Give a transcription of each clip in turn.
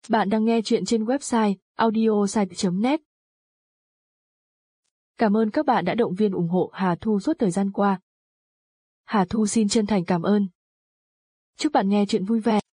Bạn đang nghe chuyện trên website audiosite.net. Cảm ơn các bạn đã động viên ủng hộ Hà Thu suốt thời gian qua. Hà Thu xin chân thành cảm ơn. Chúc bạn nghe chuyện vui vẻ.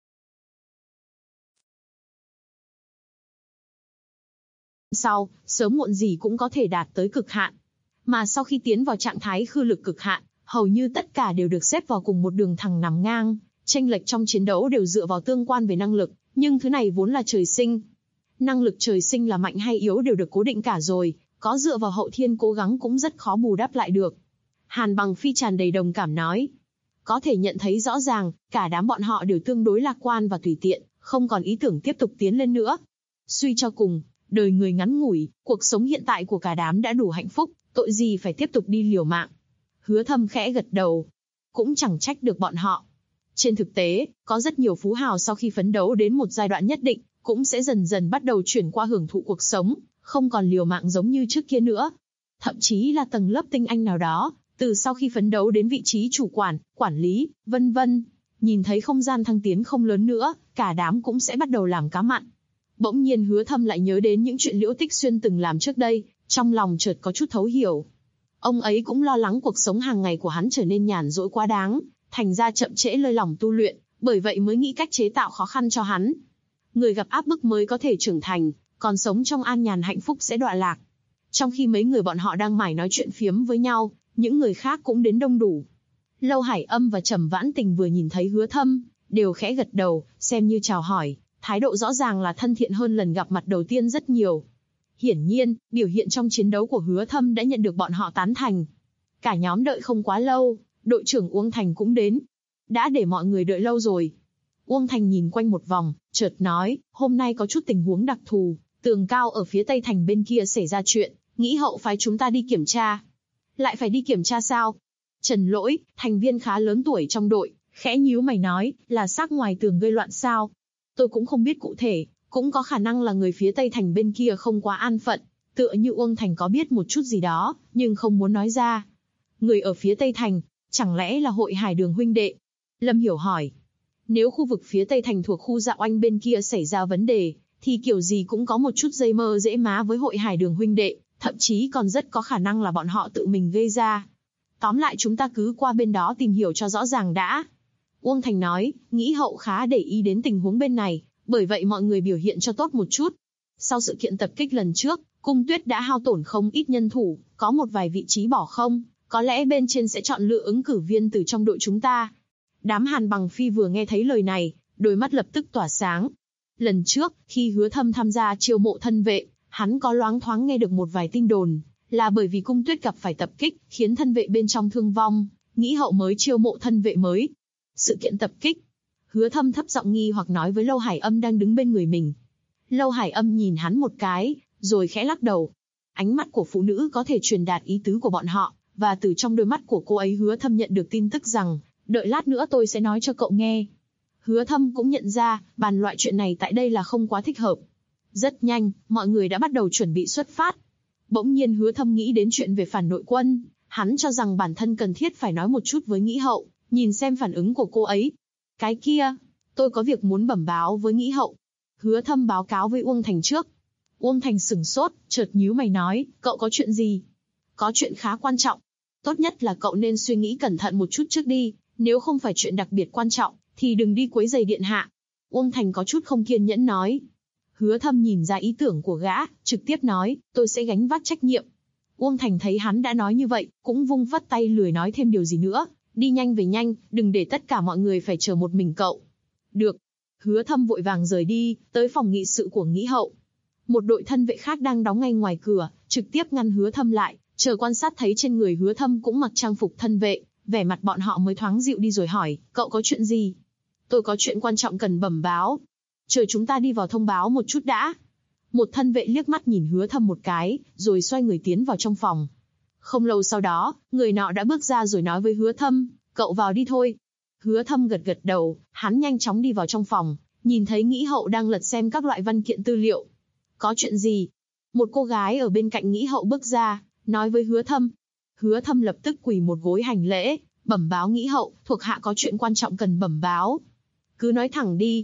Sau, sớm muộn gì cũng có thể đạt tới cực hạn. Mà sau khi tiến vào trạng thái khư lực cực hạn, hầu như tất cả đều được xếp vào cùng một đường thẳng nằm ngang, chênh lệch trong chiến đấu đều dựa vào tương quan về năng lực, nhưng thứ này vốn là trời sinh. Năng lực trời sinh là mạnh hay yếu đều được cố định cả rồi, có dựa vào hậu thiên cố gắng cũng rất khó bù đắp lại được. Hàn Bằng Phi tràn đầy đồng cảm nói. Có thể nhận thấy rõ ràng, cả đám bọn họ đều tương đối lạc quan và tùy tiện, không còn ý tưởng tiếp tục tiến lên nữa. Suy cho cùng, đời người ngắn ngủi, cuộc sống hiện tại của cả đám đã đủ hạnh phúc, tội gì phải tiếp tục đi liều mạng. Hứa Thâm khẽ gật đầu. Cũng chẳng trách được bọn họ. Trên thực tế, có rất nhiều phú hào sau khi phấn đấu đến một giai đoạn nhất định, cũng sẽ dần dần bắt đầu chuyển qua hưởng thụ cuộc sống, không còn liều mạng giống như trước kia nữa. Thậm chí là tầng lớp tinh anh nào đó, từ sau khi phấn đấu đến vị trí chủ quản, quản lý, vân vân, nhìn thấy không gian thăng tiến không lớn nữa, cả đám cũng sẽ bắt đầu làm cá mặn. Bỗng nhiên Hứa Thâm lại nhớ đến những chuyện Liễu Tích Xuyên từng làm trước đây, trong lòng chợt có chút thấu hiểu. Ông ấy cũng lo lắng cuộc sống hàng ngày của hắn trở nên nhàn rỗi quá đáng, thành ra chậm trễ lơi lỏng tu luyện, bởi vậy mới nghĩ cách chế tạo khó khăn cho hắn. Người gặp áp bức mới có thể trưởng thành, còn sống trong an nhàn hạnh phúc sẽ đọa lạc. Trong khi mấy người bọn họ đang mải nói chuyện phiếm với nhau, những người khác cũng đến đông đủ. Lâu Hải Âm và Trầm Vãn Tình vừa nhìn thấy Hứa Thâm, đều khẽ gật đầu, xem như chào hỏi, thái độ rõ ràng là thân thiện hơn lần gặp mặt đầu tiên rất nhiều. Hiển nhiên, biểu hiện trong chiến đấu của Hứa Thâm đã nhận được bọn họ tán thành. Cả nhóm đợi không quá lâu, đội trưởng Uông Thành cũng đến. Đã để mọi người đợi lâu rồi. Uông Thành nhìn quanh một vòng, chợt nói, hôm nay có chút tình huống đặc thù, tường cao ở phía tây thành bên kia xảy ra chuyện, nghĩ hậu phái chúng ta đi kiểm tra. Lại phải đi kiểm tra sao? Trần Lỗi, thành viên khá lớn tuổi trong đội, khẽ nhíu mày nói, là xác ngoài tường gây loạn sao? Tôi cũng không biết cụ thể, cũng có khả năng là người phía tây thành bên kia không quá an phận, tựa như Uông Thành có biết một chút gì đó, nhưng không muốn nói ra. Người ở phía tây thành, chẳng lẽ là hội Hải Đường huynh đệ? Lâm Hiểu hỏi. Nếu khu vực phía tây thành thuộc khu Dạ Oanh bên kia xảy ra vấn đề, thì kiểu gì cũng có một chút dây mơ dễ má với hội Hải Đường huynh đệ, thậm chí còn rất có khả năng là bọn họ tự mình gây ra. Tóm lại chúng ta cứ qua bên đó tìm hiểu cho rõ ràng đã. Uông Thành nói, nghĩ hậu khá để ý đến tình huống bên này, bởi vậy mọi người biểu hiện cho tốt một chút. Sau sự kiện tập kích lần trước, Cung Tuyết đã hao tổn không ít nhân thủ, có một vài vị trí bỏ không, có lẽ bên trên sẽ chọn lựa ứng cử viên từ trong đội chúng ta. Đám Hàn Bằng Phi vừa nghe thấy lời này, đôi mắt lập tức tỏa sáng. Lần trước, khi Hứa Thâm tham gia chiêu mộ thân vệ, hắn có loáng thoáng nghe được một vài tin đồn, là bởi vì Cung Tuyết gặp phải tập kích, khiến thân vệ bên trong thương vong, nghĩ hậu mới chiêu mộ thân vệ mới. Sự kiện tập kích. Hứa Thâm thấp giọng nghi hoặc nói với Lâu Hải Âm đang đứng bên người mình. Lâu Hải Âm nhìn hắn một cái, rồi khẽ lắc đầu. Ánh mắt của phụ nữ có thể truyền đạt ý tứ của bọn họ, và từ trong đôi mắt của cô ấy Hứa Thâm nhận được tin tức rằng, đợi lát nữa tôi sẽ nói cho cậu nghe. Hứa Thâm cũng nhận ra, bàn loại chuyện này tại đây là không quá thích hợp. Rất nhanh, mọi người đã bắt đầu chuẩn bị xuất phát. Bỗng nhiên Hứa Thâm nghĩ đến chuyện về phản nội quân, hắn cho rằng bản thân cần thiết phải nói một chút với Nghĩ Hậu, nhìn xem phản ứng của cô ấy. Cái kia, tôi có việc muốn bẩm báo với Nghĩ Hậu. Hứa Thâm báo cáo với Uông Thành trước. Uông Thành sửng sốt, chợt nhíu mày nói, cậu có chuyện gì? Có chuyện khá quan trọng. Tốt nhất là cậu nên suy nghĩ cẩn thận một chút trước đi, nếu không phải chuyện đặc biệt quan trọng, thì đừng đi quấy rầy điện hạ. Uông Thành có chút không kiên nhẫn nói. Hứa Thâm nhìn ra ý tưởng của gã, trực tiếp nói, tôi sẽ gánh vác trách nhiệm. Uông Thành thấy hắn đã nói như vậy, cũng vung vất tay lười nói thêm điều gì nữa, đi nhanh về nhanh, đừng để tất cả mọi người phải chờ một mình cậu. Được. Hứa Thâm vội vàng rời đi, tới phòng nghị sự của Nghĩ Hậu. Một đội thân vệ khác đang đóng ngay ngoài cửa, trực tiếp ngăn Hứa Thâm lại, chờ quan sát thấy trên người Hứa Thâm cũng mặc trang phục thân vệ, vẻ mặt bọn họ mới thoáng dịu đi rồi hỏi, cậu có chuyện gì? Tôi có chuyện quan trọng cần bẩm báo. Chờ chúng ta đi vào thông báo một chút đã. Một thân vệ liếc mắt nhìn Hứa Thâm một cái, rồi xoay người tiến vào trong phòng. Không lâu sau đó, người nọ đã bước ra rồi nói với Hứa Thâm, cậu vào đi thôi. Hứa Thâm gật gật đầu, hắn nhanh chóng đi vào trong phòng, nhìn thấy Nghĩ Hậu đang lật xem các loại văn kiện tư liệu. Có chuyện gì? Một cô gái ở bên cạnh Nghĩ Hậu bước ra, nói với Hứa Thâm. Hứa Thâm lập tức quỳ một gối hành lễ, bẩm báo Nghĩ Hậu, thuộc hạ có chuyện quan trọng cần bẩm báo. Cứ nói thẳng đi.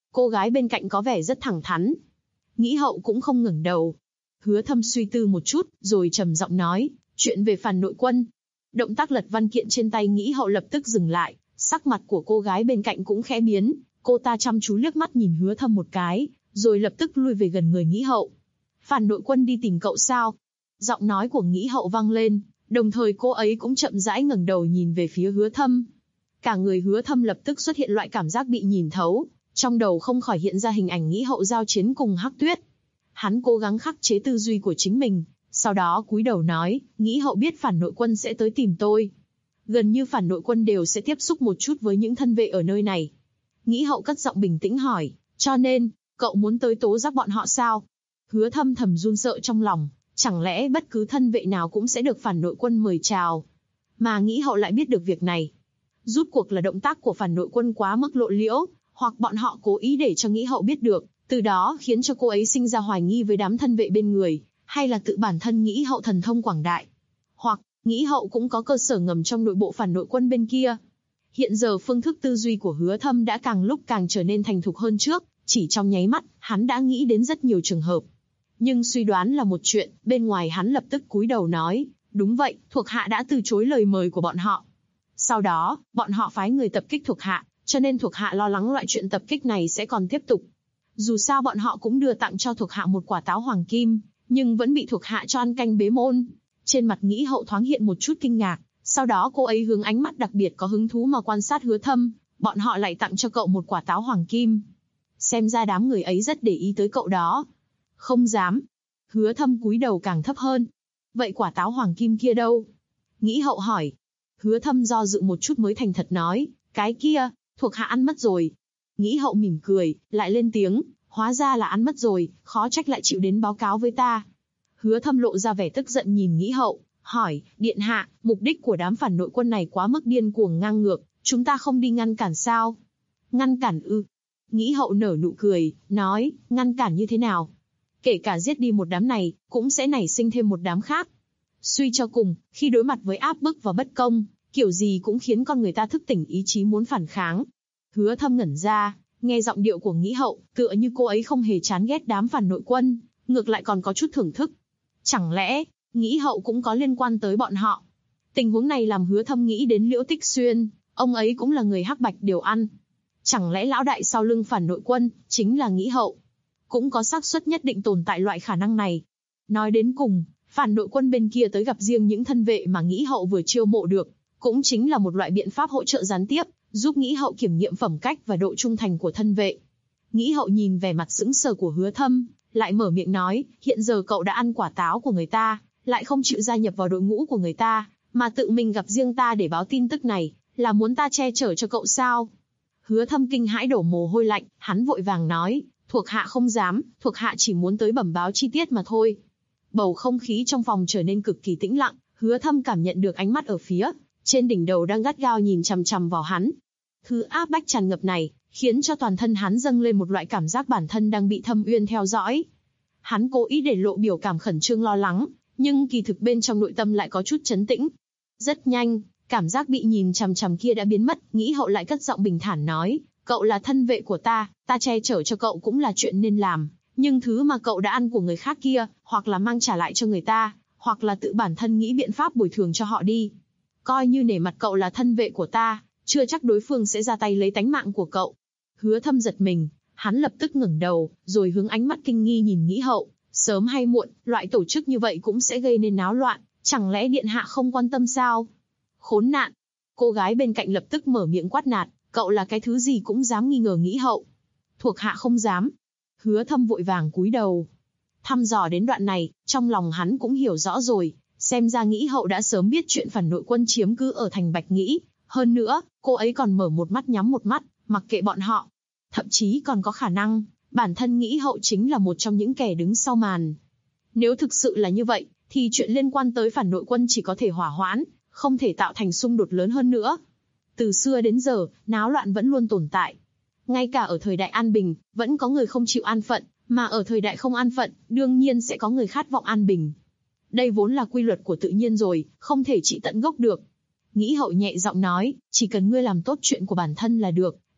Cô gái bên cạnh có vẻ rất thẳng thắn. Nghĩ hậu cũng không ngẩng đầu. Hứa Thâm suy tư một chút, rồi trầm giọng nói, chuyện về phản nội quân. Động tác lật văn kiện trên tay Nghĩ hậu lập tức dừng lại, sắc mặt của cô gái bên cạnh cũng khẽ biến, cô ta chăm chú liếc mắt nhìn Hứa Thâm một cái, rồi lập tức lui về gần người Nghĩ hậu. Phản nội quân đi tìm cậu sao? Giọng nói của Nghĩ hậu vang lên, đồng thời cô ấy cũng chậm rãi ngẩng đầu nhìn về phía Hứa Thâm. Cả người Hứa Thâm lập tức xuất hiện loại cảm giác bị nhìn thấu, trong đầu không khỏi hiện ra hình ảnh Nghĩ hậu giao chiến cùng Hắc Tuyết. Hắn cố gắng khắc chế tư duy của chính mình, sau đó cúi đầu nói, Nghĩ hậu biết phản nội quân sẽ tới tìm tôi. Gần như phản nội quân đều sẽ tiếp xúc một chút với những thân vệ ở nơi này. Nghĩ hậu cất giọng bình tĩnh hỏi, cho nên, cậu muốn tới tố giác bọn họ sao? Hứa Thâm thầm run sợ trong lòng, chẳng lẽ bất cứ thân vệ nào cũng sẽ được phản nội quân mời chào? Mà Nghĩ hậu lại biết được việc này. Rút cuộc là động tác của phản nội quân quá mức lộ liễu, hoặc bọn họ cố ý để cho Nghĩ hậu biết được, từ đó khiến cho cô ấy sinh ra hoài nghi với đám thân vệ bên người, hay là tự bản thân Nghĩ hậu thần thông quảng đại. Hoặc, Nghĩ hậu cũng có cơ sở ngầm trong nội bộ phản nội quân bên kia. Hiện giờ phương thức tư duy của Hứa Thâm đã càng lúc càng trở nên thành thục hơn trước, chỉ trong nháy mắt, hắn đã nghĩ đến rất nhiều trường hợp. Nhưng suy đoán là một chuyện, bên ngoài hắn lập tức cúi đầu nói, đúng vậy, thuộc hạ đã từ chối lời mời của bọn họ. Sau đó, bọn họ phái người tập kích thuộc hạ, cho nên thuộc hạ lo lắng loại chuyện tập kích này sẽ còn tiếp tục. Dù sao bọn họ cũng đưa tặng cho thuộc hạ một quả táo hoàng kim, nhưng vẫn bị thuộc hạ cho ăn canh bế môn. Trên mặt Nghĩ hậu thoáng hiện một chút kinh ngạc, sau đó cô ấy hướng ánh mắt đặc biệt có hứng thú mà quan sát Hứa Thâm, bọn họ lại tặng cho cậu một quả táo hoàng kim. Xem ra đám người ấy rất để ý tới cậu đó. Không dám. Hứa Thâm cúi đầu càng thấp hơn. Vậy quả táo hoàng kim kia đâu? Nghĩ hậu hỏi. Hứa Thâm do dự một chút mới thành thật nói, cái kia, thuộc hạ ăn mất rồi. Nghĩ hậu mỉm cười, lại lên tiếng, hóa ra là ăn mất rồi, khó trách lại chịu đến báo cáo với ta. Hứa Thâm lộ ra vẻ tức giận nhìn Nghĩ hậu, hỏi, điện hạ, mục đích của đám phản nội quân này quá mức điên cuồng ngang ngược, chúng ta không đi ngăn cản sao? Ngăn cản ư? Nghĩ hậu nở nụ cười, nói, ngăn cản như thế nào? Kể cả giết đi một đám này, cũng sẽ nảy sinh thêm một đám khác. Suy cho cùng, khi đối mặt với áp bức và bất công, kiểu gì cũng khiến con người ta thức tỉnh ý chí muốn phản kháng. Hứa Thâm ngẩn ra, nghe giọng điệu của Nghĩ hậu, tựa như cô ấy không hề chán ghét đám phản nội quân, ngược lại còn có chút thưởng thức. Chẳng lẽ, Nghĩ hậu cũng có liên quan tới bọn họ? Tình huống này làm Hứa Thâm nghĩ đến Liễu Tích Xuyên, ông ấy cũng là người hắc bạch đều ăn. Chẳng lẽ lão đại sau lưng phản nội quân, chính là Nghĩ hậu? Cũng có xác suất nhất định tồn tại loại khả năng này. Nói đến cùng, phản nội quân bên kia tới gặp riêng những thân vệ mà Nghĩ hậu vừa chiêu mộ được, cũng chính là một loại biện pháp hỗ trợ gián tiếp, giúp Nghĩ hậu kiểm nghiệm phẩm cách và độ trung thành của thân vệ. Nghĩ hậu nhìn vẻ mặt sững sờ của Hứa Thâm, lại mở miệng nói, hiện giờ cậu đã ăn quả táo của người ta, lại không chịu gia nhập vào đội ngũ của người ta, mà tự mình gặp riêng ta để báo tin tức này, là muốn ta che chở cho cậu sao? Hứa Thâm kinh hãi đổ mồ hôi lạnh, hắn vội vàng nói, thuộc hạ không dám, thuộc hạ chỉ muốn tới bẩm báo chi tiết mà thôi. Bầu không khí trong phòng trở nên cực kỳ tĩnh lặng, Hứa Thâm cảm nhận được ánh mắt ở phía trên đỉnh đầu đang gắt gao nhìn chằm chằm vào hắn. Thứ áp bách tràn ngập này, khiến cho toàn thân hắn dâng lên một loại cảm giác bản thân đang bị Thâm Uyên theo dõi. Hắn cố ý để lộ biểu cảm khẩn trương lo lắng, nhưng kỳ thực bên trong nội tâm lại có chút trấn tĩnh. Rất nhanh, cảm giác bị nhìn chằm chằm kia đã biến mất, Nghĩ hậu lại cất giọng bình thản nói, cậu là thân vệ của ta che chở cho cậu cũng là chuyện nên làm, nhưng thứ mà cậu đã ăn của người khác kia, hoặc là mang trả lại cho người ta, hoặc là tự bản thân nghĩ biện pháp bồi thường cho họ đi. Coi như nể mặt cậu là thân vệ của ta, chưa chắc đối phương sẽ ra tay lấy tánh mạng của cậu. Hứa Thâm giật mình, hắn lập tức ngẩng đầu, rồi hướng ánh mắt kinh nghi nhìn Nghĩ hậu, sớm hay muộn, loại tổ chức như vậy cũng sẽ gây nên náo loạn, chẳng lẽ điện hạ không quan tâm sao? Khốn nạn! Cô gái bên cạnh lập tức mở miệng quát nạt, cậu là cái thứ gì cũng dám nghi ngờ Nghĩ hậu. Thuộc hạ không dám. Hứa Thâm vội vàng cúi đầu. Thăm dò đến đoạn này, trong lòng hắn cũng hiểu rõ rồi, xem ra Nghĩ hậu đã sớm biết chuyện phản nội quân chiếm cứ ở thành Bạch Nghĩ, hơn nữa, cô ấy còn mở một mắt nhắm một mắt, mặc kệ bọn họ. Thậm chí còn có khả năng, bản thân Nghĩ hậu chính là một trong những kẻ đứng sau màn. Nếu thực sự là như vậy, thì chuyện liên quan tới phản nội quân chỉ có thể hỏa hoãn, không thể tạo thành xung đột lớn hơn nữa. Từ xưa đến giờ, náo loạn vẫn luôn tồn tại. Ngay cả ở thời đại an bình, vẫn có người không chịu an phận, mà ở thời đại không an phận, đương nhiên sẽ có người khát vọng an bình. Đây vốn là quy luật của tự nhiên rồi, không thể trị tận gốc được. Nghĩ hậu nhẹ giọng nói, chỉ cần ngươi làm tốt chuyện của bản thân là được,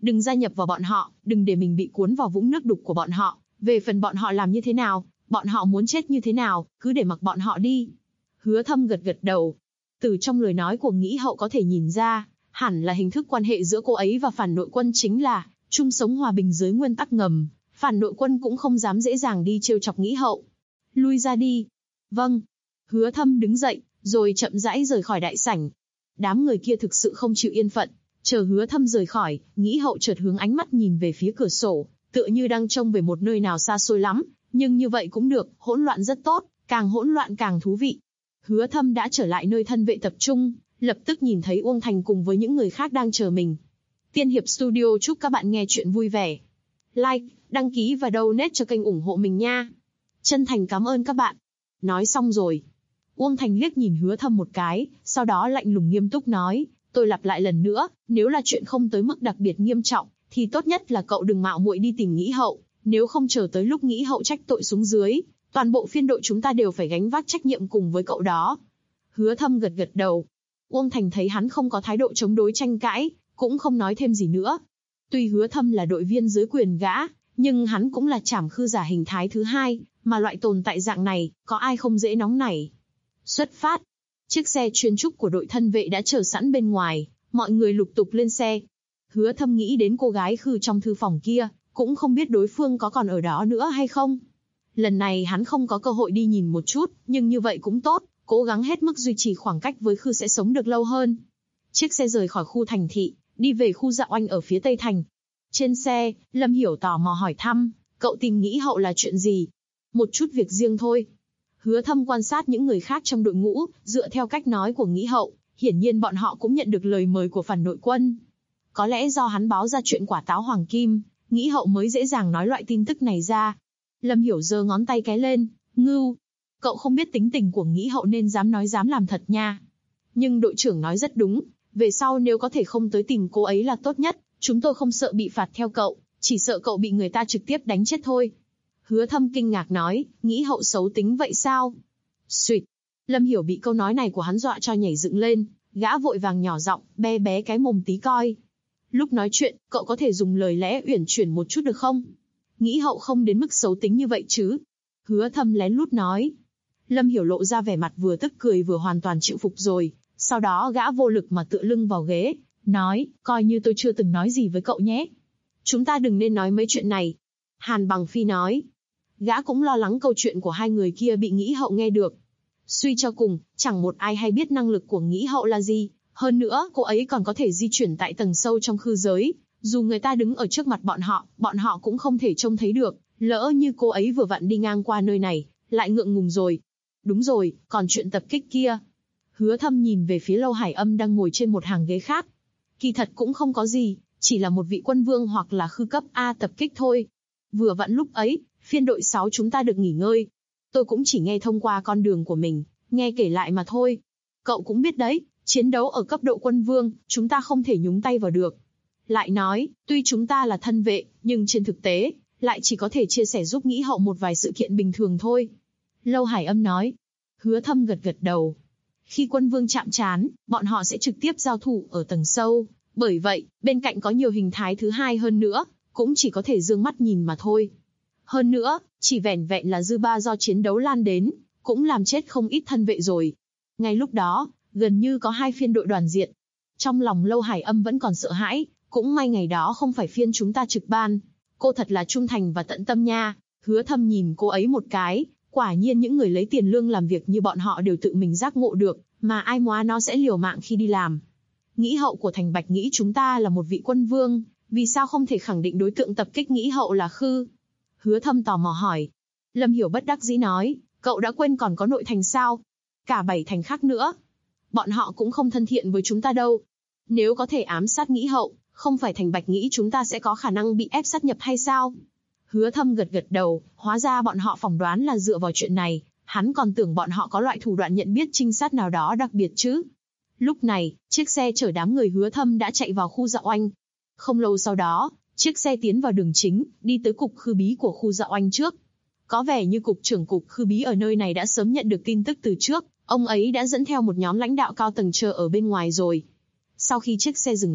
Đừng gia nhập vào bọn họ, đừng để mình bị cuốn vào vũng nước đục của bọn họ. Về phần bọn họ làm như thế nào, bọn họ muốn chết như thế nào, cứ để mặc bọn họ đi. Hứa Thâm gật gật đầu. Từ trong lời nói của Nghĩ Hậu có thể nhìn ra, hẳn là hình thức quan hệ giữa cô ấy và phản nội quân chính là chung sống hòa bình dưới nguyên tắc ngầm. Phản nội quân cũng không dám dễ dàng đi trêu chọc Nghĩ Hậu. Lui ra đi. Vâng. Hứa Thâm đứng dậy, rồi chậm rãi rời khỏi đại sảnh. Đám người kia thực sự không chịu yên phận. Chờ Hứa Thâm rời khỏi, Nghĩ Hậu chợt hướng ánh mắt nhìn về phía cửa sổ, tựa như đang trông về một nơi nào xa xôi lắm, nhưng như vậy cũng được, hỗn loạn rất tốt, càng hỗn loạn càng thú vị. Hứa Thâm đã trở lại nơi thân vệ tập trung, lập tức nhìn thấy Uông Thành cùng với những người khác đang chờ mình. Tiên Hiệp Studio chúc các bạn nghe chuyện vui vẻ. Like, đăng ký và donate cho kênh ủng hộ mình nha. Chân thành cảm ơn các bạn. Nói xong rồi. Uông Thành liếc nhìn Hứa Thâm một cái, sau đó lạnh lùng nghiêm túc nói, tôi lặp lại lần nữa, nếu là chuyện không tới mức đặc biệt nghiêm trọng, thì tốt nhất là cậu đừng mạo muội đi tìm Nghĩ Hậu, nếu không chờ tới lúc Nghĩ Hậu trách tội xuống dưới, toàn bộ phiên đội chúng ta đều phải gánh vác trách nhiệm cùng với cậu đó. Hứa Thâm gật gật đầu. Uông Thành thấy hắn không có thái độ chống đối tranh cãi, cũng không nói thêm gì nữa. Tuy Hứa Thâm là đội viên dưới quyền gã, nhưng hắn cũng là trảm khư giả hình thái thứ hai, mà loại tồn tại dạng này, có ai không dễ nóng nảy. Xuất phát. Chiếc xe chuyên trúc của đội thân vệ đã chờ sẵn bên ngoài, mọi người lục tục lên xe. Hứa Thâm nghĩ đến cô gái khư trong thư phòng kia, cũng không biết đối phương có còn ở đó nữa hay không. Lần này hắn không có cơ hội đi nhìn một chút, nhưng như vậy cũng tốt, cố gắng hết mức duy trì khoảng cách với khư sẽ sống được lâu hơn. Chiếc xe rời khỏi khu thành thị, đi về khu Dạ Oanh ở phía tây thành. Trên xe, Lâm Hiểu tò mò hỏi thăm, cậu tìm Nghĩ Hậu là chuyện gì? Một chút việc riêng thôi. Hứa Thâm quan sát những người khác trong đội ngũ, dựa theo cách nói của Nghĩ Hậu, hiển nhiên bọn họ cũng nhận được lời mời của phản nội quân. Có lẽ do hắn báo ra chuyện quả táo hoàng kim, Nghĩ Hậu mới dễ dàng nói loại tin tức này ra. Lâm Hiểu giơ ngón tay cái lên, ngưu. Cậu không biết tính tình của Nghĩ Hậu nên dám nói dám làm thật nha. Nhưng đội trưởng nói rất đúng, về sau nếu có thể không tới tìm cô ấy là tốt nhất, chúng tôi không sợ bị phạt theo cậu, chỉ sợ cậu bị người ta trực tiếp đánh chết thôi. Hứa Thâm kinh ngạc nói, Nghĩ Hậu xấu tính vậy sao? Xuyệt. Lâm Hiểu bị câu nói này của hắn dọa cho nhảy dựng lên, gã vội vàng nhỏ giọng, bé bé cái mồm tí coi. Lúc nói chuyện, cậu có thể dùng lời lẽ uyển chuyển một chút được không? Nghĩ Hậu không đến mức xấu tính như vậy chứ? Hứa Thâm lén lút nói. Lâm Hiểu lộ ra vẻ mặt vừa tức cười vừa hoàn toàn chịu phục rồi, sau đó gã vô lực mà tựa lưng vào ghế, nói, coi như tôi chưa từng nói gì với cậu nhé. Chúng ta đừng nên nói mấy chuyện này. Hàn Bằng Phi nói. Gã cũng lo lắng câu chuyện của hai người kia bị Nghĩ Hậu nghe được. Suy cho cùng, chẳng một ai hay biết năng lực của Nghĩ Hậu là gì. Hơn nữa, cô ấy còn có thể di chuyển tại tầng sâu trong khư giới. Dù người ta đứng ở trước mặt bọn họ cũng không thể trông thấy được. Lỡ như cô ấy vừa vặn đi ngang qua nơi này, lại ngượng ngùng rồi. Đúng rồi, còn chuyện tập kích kia. Hứa Thâm nhìn về phía Lâu Hải Âm đang ngồi trên một hàng ghế khác. Kỳ thật cũng không có gì, chỉ là một vị quân vương hoặc là khư cấp A tập kích thôi. Vừa vặn lúc ấy, phiên đội 6 chúng ta được nghỉ ngơi. Tôi cũng chỉ nghe thông qua con đường của mình, nghe kể lại mà thôi. Cậu cũng biết đấy, chiến đấu ở cấp độ quân vương, chúng ta không thể nhúng tay vào được. Lại nói, tuy chúng ta là thân vệ, nhưng trên thực tế, lại chỉ có thể chia sẻ giúp Nghĩ Hậu một vài sự kiện bình thường thôi. Lâu Hải Âm nói. Hứa Thâm gật gật đầu. Khi quân vương chạm trán, bọn họ sẽ trực tiếp giao thủ ở tầng sâu. Bởi vậy, bên cạnh có nhiều hình thái thứ hai hơn nữa, cũng chỉ có thể dương mắt nhìn mà thôi. Hơn nữa, chỉ vẻn vẹn là dư ba do chiến đấu lan đến, cũng làm chết không ít thân vệ rồi. Ngay lúc đó, gần như có hai phiên đội đoàn diện. Trong lòng Lâu Hải Âm vẫn còn sợ hãi, cũng may ngày đó không phải phiên chúng ta trực ban. Cô thật là trung thành và tận tâm nha. Hứa Thâm nhìn cô ấy một cái, quả nhiên những người lấy tiền lương làm việc như bọn họ đều tự mình giác ngộ được, mà ai móa nó sẽ liều mạng khi đi làm. Nghĩ Hậu của thành Bạch nghĩ chúng ta là một vị quân vương, vì sao không thể khẳng định đối tượng tập kích Nghĩ Hậu là khư? Hứa Thâm tò mò hỏi. Lâm Hiểu bất đắc dĩ nói, cậu đã quên còn có nội thành sao? Cả 7 thành khác nữa. Bọn họ cũng không thân thiện với chúng ta đâu. Nếu có thể ám sát Nghĩ Hậu, không phải thành Bạch nghĩ chúng ta sẽ có khả năng bị ép sát nhập hay sao? Hứa Thâm gật gật đầu, hóa ra bọn họ phỏng đoán là dựa vào chuyện này, hắn còn tưởng bọn họ có loại thủ đoạn nhận biết trinh sát nào đó đặc biệt chứ. Lúc này, chiếc xe chở đám người Hứa Thâm đã chạy vào khu Dạ Oanh. Không lâu sau đó, chiếc xe tiến vào đường chính, đi tới cục khư bí của khu Dạ Oanh trước. Có vẻ như cục trưởng cục khư bí ở nơi này đã sớm nhận được tin tức từ trước, ông ấy đã dẫn theo một nhóm lãnh đạo cao tầng chờ ở bên ngoài rồi. Sau khi chiếc xe dừng lại,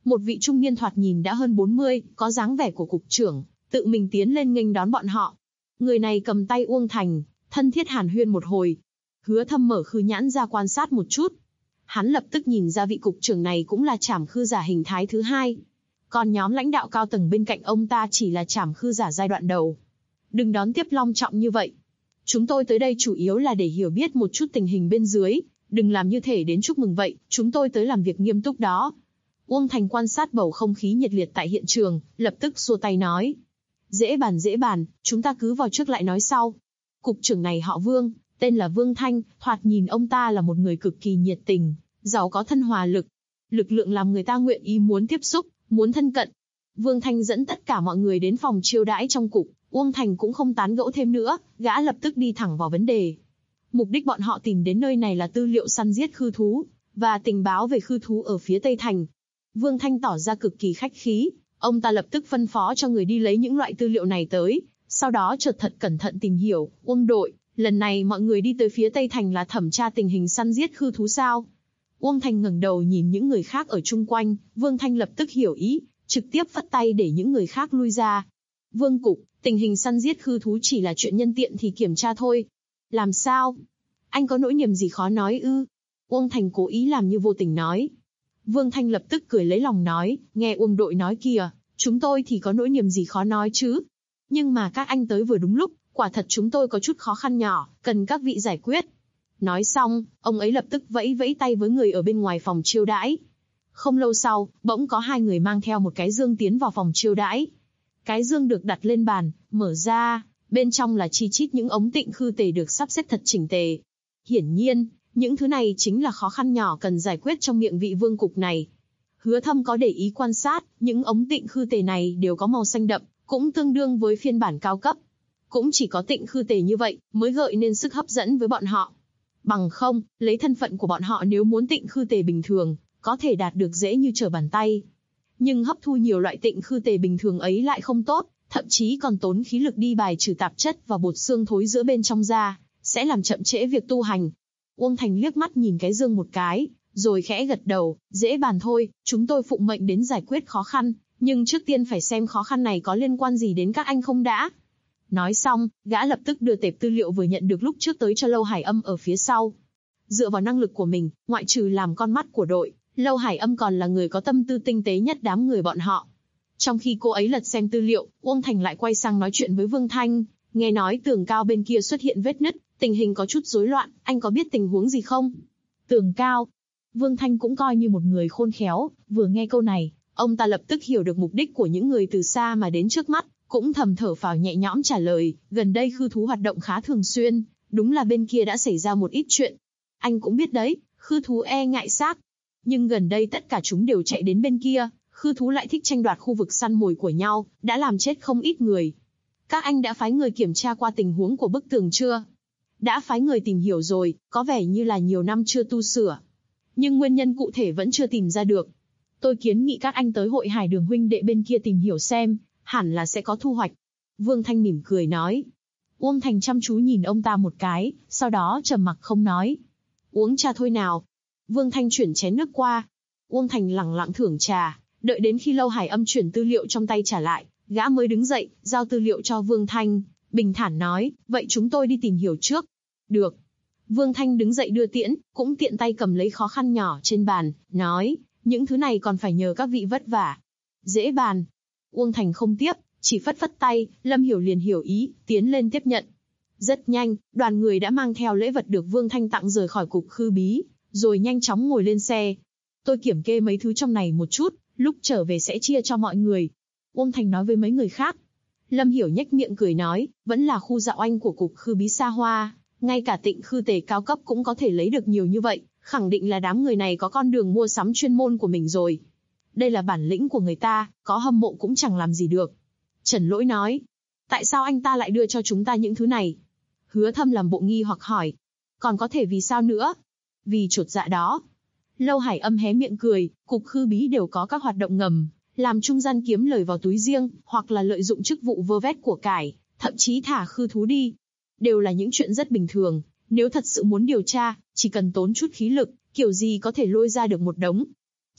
Một vị trung niên thoạt nhìn đã hơn 40, có dáng vẻ của cục trưởng, tự mình tiến lên nghênh đón bọn họ. Người này cầm tay Uông Thành, thân thiết hàn huyên một hồi. Hứa Thâm mở khư nhãn ra quan sát một chút. Hắn lập tức nhìn ra vị cục trưởng này cũng là trảm khư giả hình thái thứ hai. Còn nhóm lãnh đạo cao tầng bên cạnh ông ta chỉ là trảm khư giả giai đoạn đầu. Đừng đón tiếp long trọng như vậy. Chúng tôi tới đây chủ yếu là để hiểu biết một chút tình hình bên dưới, đừng làm như thể đến chúc mừng vậy, chúng tôi tới làm việc nghiêm túc đó. Uông Thành quan sát bầu không khí nhiệt liệt tại hiện trường, lập tức xua tay nói. Dễ bàn, chúng ta cứ vào trước lại nói sau. Cục trưởng này họ Vương, tên là Vương Thanh, thoạt nhìn ông ta là một người cực kỳ nhiệt tình, giàu có thân hòa lực. Lực lượng làm người ta nguyện ý muốn tiếp xúc, muốn thân cận. Vương Thanh dẫn tất cả mọi người đến phòng chiêu đãi trong cục, Uông Thành cũng không tán gẫu thêm nữa, gã lập tức đi thẳng vào vấn đề. Mục đích bọn họ tìm đến nơi này là tư liệu săn giết khư thú, và tình báo về khư thú ở phía Tây Thành. Vương Thanh tỏ ra cực kỳ khách khí, ông ta lập tức phân phó cho người đi lấy những loại tư liệu này tới, sau đó chợt thật cẩn thận tìm hiểu. Uông đội, lần này mọi người đi tới phía Tây Thành là thẩm tra tình hình săn giết khư thú sao? Uông Thành ngẩng đầu nhìn những người khác ở chung quanh, Vương Thanh lập tức hiểu ý, trực tiếp phất tay để những người khác lui ra. Vương cục, tình hình săn giết khư thú chỉ là chuyện nhân tiện thì kiểm tra thôi. Làm sao? Anh có nỗi niềm gì khó nói ư? Uông Thành cố ý làm như vô tình nói. Vương Thanh lập tức cười lấy lòng nói, nghe Uông đội nói kìa, chúng tôi thì có nỗi niềm gì khó nói chứ. Nhưng mà các anh tới vừa đúng lúc, quả thật chúng tôi có chút khó khăn nhỏ, cần các vị giải quyết. Nói xong, ông ấy lập tức vẫy vẫy tay với người ở bên ngoài phòng chiêu đãi. Không lâu sau, bỗng có hai người mang theo một cái dương tiến vào phòng chiêu đãi. Cái dương được đặt lên bàn, mở ra, bên trong là chi chít những ống tịnh khư tề được sắp xếp thật chỉnh tề. Hiển nhiên, những thứ này chính là khó khăn nhỏ cần giải quyết trong miệng vị vương cục này. Hứa Thâm có để ý quan sát, những ống tịnh khư tề này đều có màu xanh đậm, cũng tương đương với phiên bản cao cấp. Cũng chỉ có tịnh khư tề như vậy mới gợi nên sức hấp dẫn với bọn họ. Bằng không, lấy thân phận của bọn họ nếu muốn tịnh khư tề bình thường, có thể đạt được dễ như trở bàn tay. Nhưng hấp thu nhiều loại tịnh khư tề bình thường ấy lại không tốt, thậm chí còn tốn khí lực đi bài trừ tạp chất và bột xương thối giữa bên trong da, sẽ làm chậm trễ việc tu hành. Uông Thành liếc mắt nhìn cái dương một cái, rồi khẽ gật đầu, dễ bàn thôi, chúng tôi phụng mệnh đến giải quyết khó khăn, nhưng trước tiên phải xem khó khăn này có liên quan gì đến các anh không đã. Nói xong, gã lập tức đưa tệp tư liệu vừa nhận được lúc trước tới cho Lâu Hải Âm ở phía sau. Dựa vào năng lực của mình, ngoại trừ làm con mắt của đội, Lâu Hải Âm còn là người có tâm tư tinh tế nhất đám người bọn họ. Trong khi cô ấy lật xem tư liệu, Uông Thành lại quay sang nói chuyện với Vương Thanh, nghe nói tường cao bên kia xuất hiện vết nứt, tình hình có chút rối loạn, anh có biết tình huống gì không? Tường cao. Vương Thanh cũng coi như một người khôn khéo, vừa nghe câu này, ông ta lập tức hiểu được mục đích của những người từ xa mà đến trước mắt, cũng thầm thở phào nhẹ nhõm trả lời, gần đây khư thú hoạt động khá thường xuyên, đúng là bên kia đã xảy ra một ít chuyện. Anh cũng biết đấy, khư thú e ngại xác. Nhưng gần đây tất cả chúng đều chạy đến bên kia, khư thú lại thích tranh đoạt khu vực săn mồi của nhau, đã làm chết không ít người. Các anh đã phái người kiểm tra qua tình huống của bức tường chưa? Đã phái người tìm hiểu rồi, có vẻ như là nhiều năm chưa tu sửa. Nhưng nguyên nhân cụ thể vẫn chưa tìm ra được. Tôi kiến nghị các anh tới hội Hải Đường huynh đệ bên kia tìm hiểu xem, hẳn là sẽ có thu hoạch. Vương Thanh mỉm cười nói. Uông Thành chăm chú nhìn ông ta một cái, sau đó trầm mặc không nói. Uống trà thôi nào. Vương Thanh chuyển chén nước qua. Uông Thành lẳng lặng thưởng trà, đợi đến khi Lâu Hải Âm chuyển tư liệu trong tay trả lại, gã mới đứng dậy, giao tư liệu cho Vương Thanh, bình thản nói, vậy chúng tôi đi tìm hiểu trước. Được. Vương Thanh đứng dậy đưa tiễn, cũng tiện tay cầm lấy khó khăn nhỏ trên bàn, nói, những thứ này còn phải nhờ các vị vất vả. Dễ bàn. Uông Thành không tiếp, chỉ phất phất tay, Lâm Hiểu liền hiểu ý, tiến lên tiếp nhận. Rất nhanh, đoàn người đã mang theo lễ vật được Vương Thanh tặng rời khỏi cục khư bí, rồi nhanh chóng ngồi lên xe. Tôi kiểm kê mấy thứ trong này một chút, lúc trở về sẽ chia cho mọi người. Uông Thành nói với mấy người khác. Lâm Hiểu nhếch miệng cười nói, vẫn là khu dạo anh của cục khư bí xa hoa, ngay cả tịnh khư tề cao cấp cũng có thể lấy được nhiều như vậy, khẳng định là đám người này có con đường mua sắm chuyên môn của mình rồi. Đây là bản lĩnh của người ta, có hâm mộ cũng chẳng làm gì được. Trần Lỗi nói, tại sao anh ta lại đưa cho chúng ta những thứ này? Hứa Thâm làm bộ nghi hoặc hỏi, còn có thể vì sao nữa? Vì chột dạ đó. Lâu Hải Âm hé miệng cười, cục khư bí đều có các hoạt động ngầm, làm trung gian kiếm lời vào túi riêng, hoặc là lợi dụng chức vụ vơ vét của cải, thậm chí thả khư thú đi. Đều là những chuyện rất bình thường, nếu thật sự muốn điều tra, chỉ cần tốn chút khí lực, kiểu gì có thể lôi ra được một đống.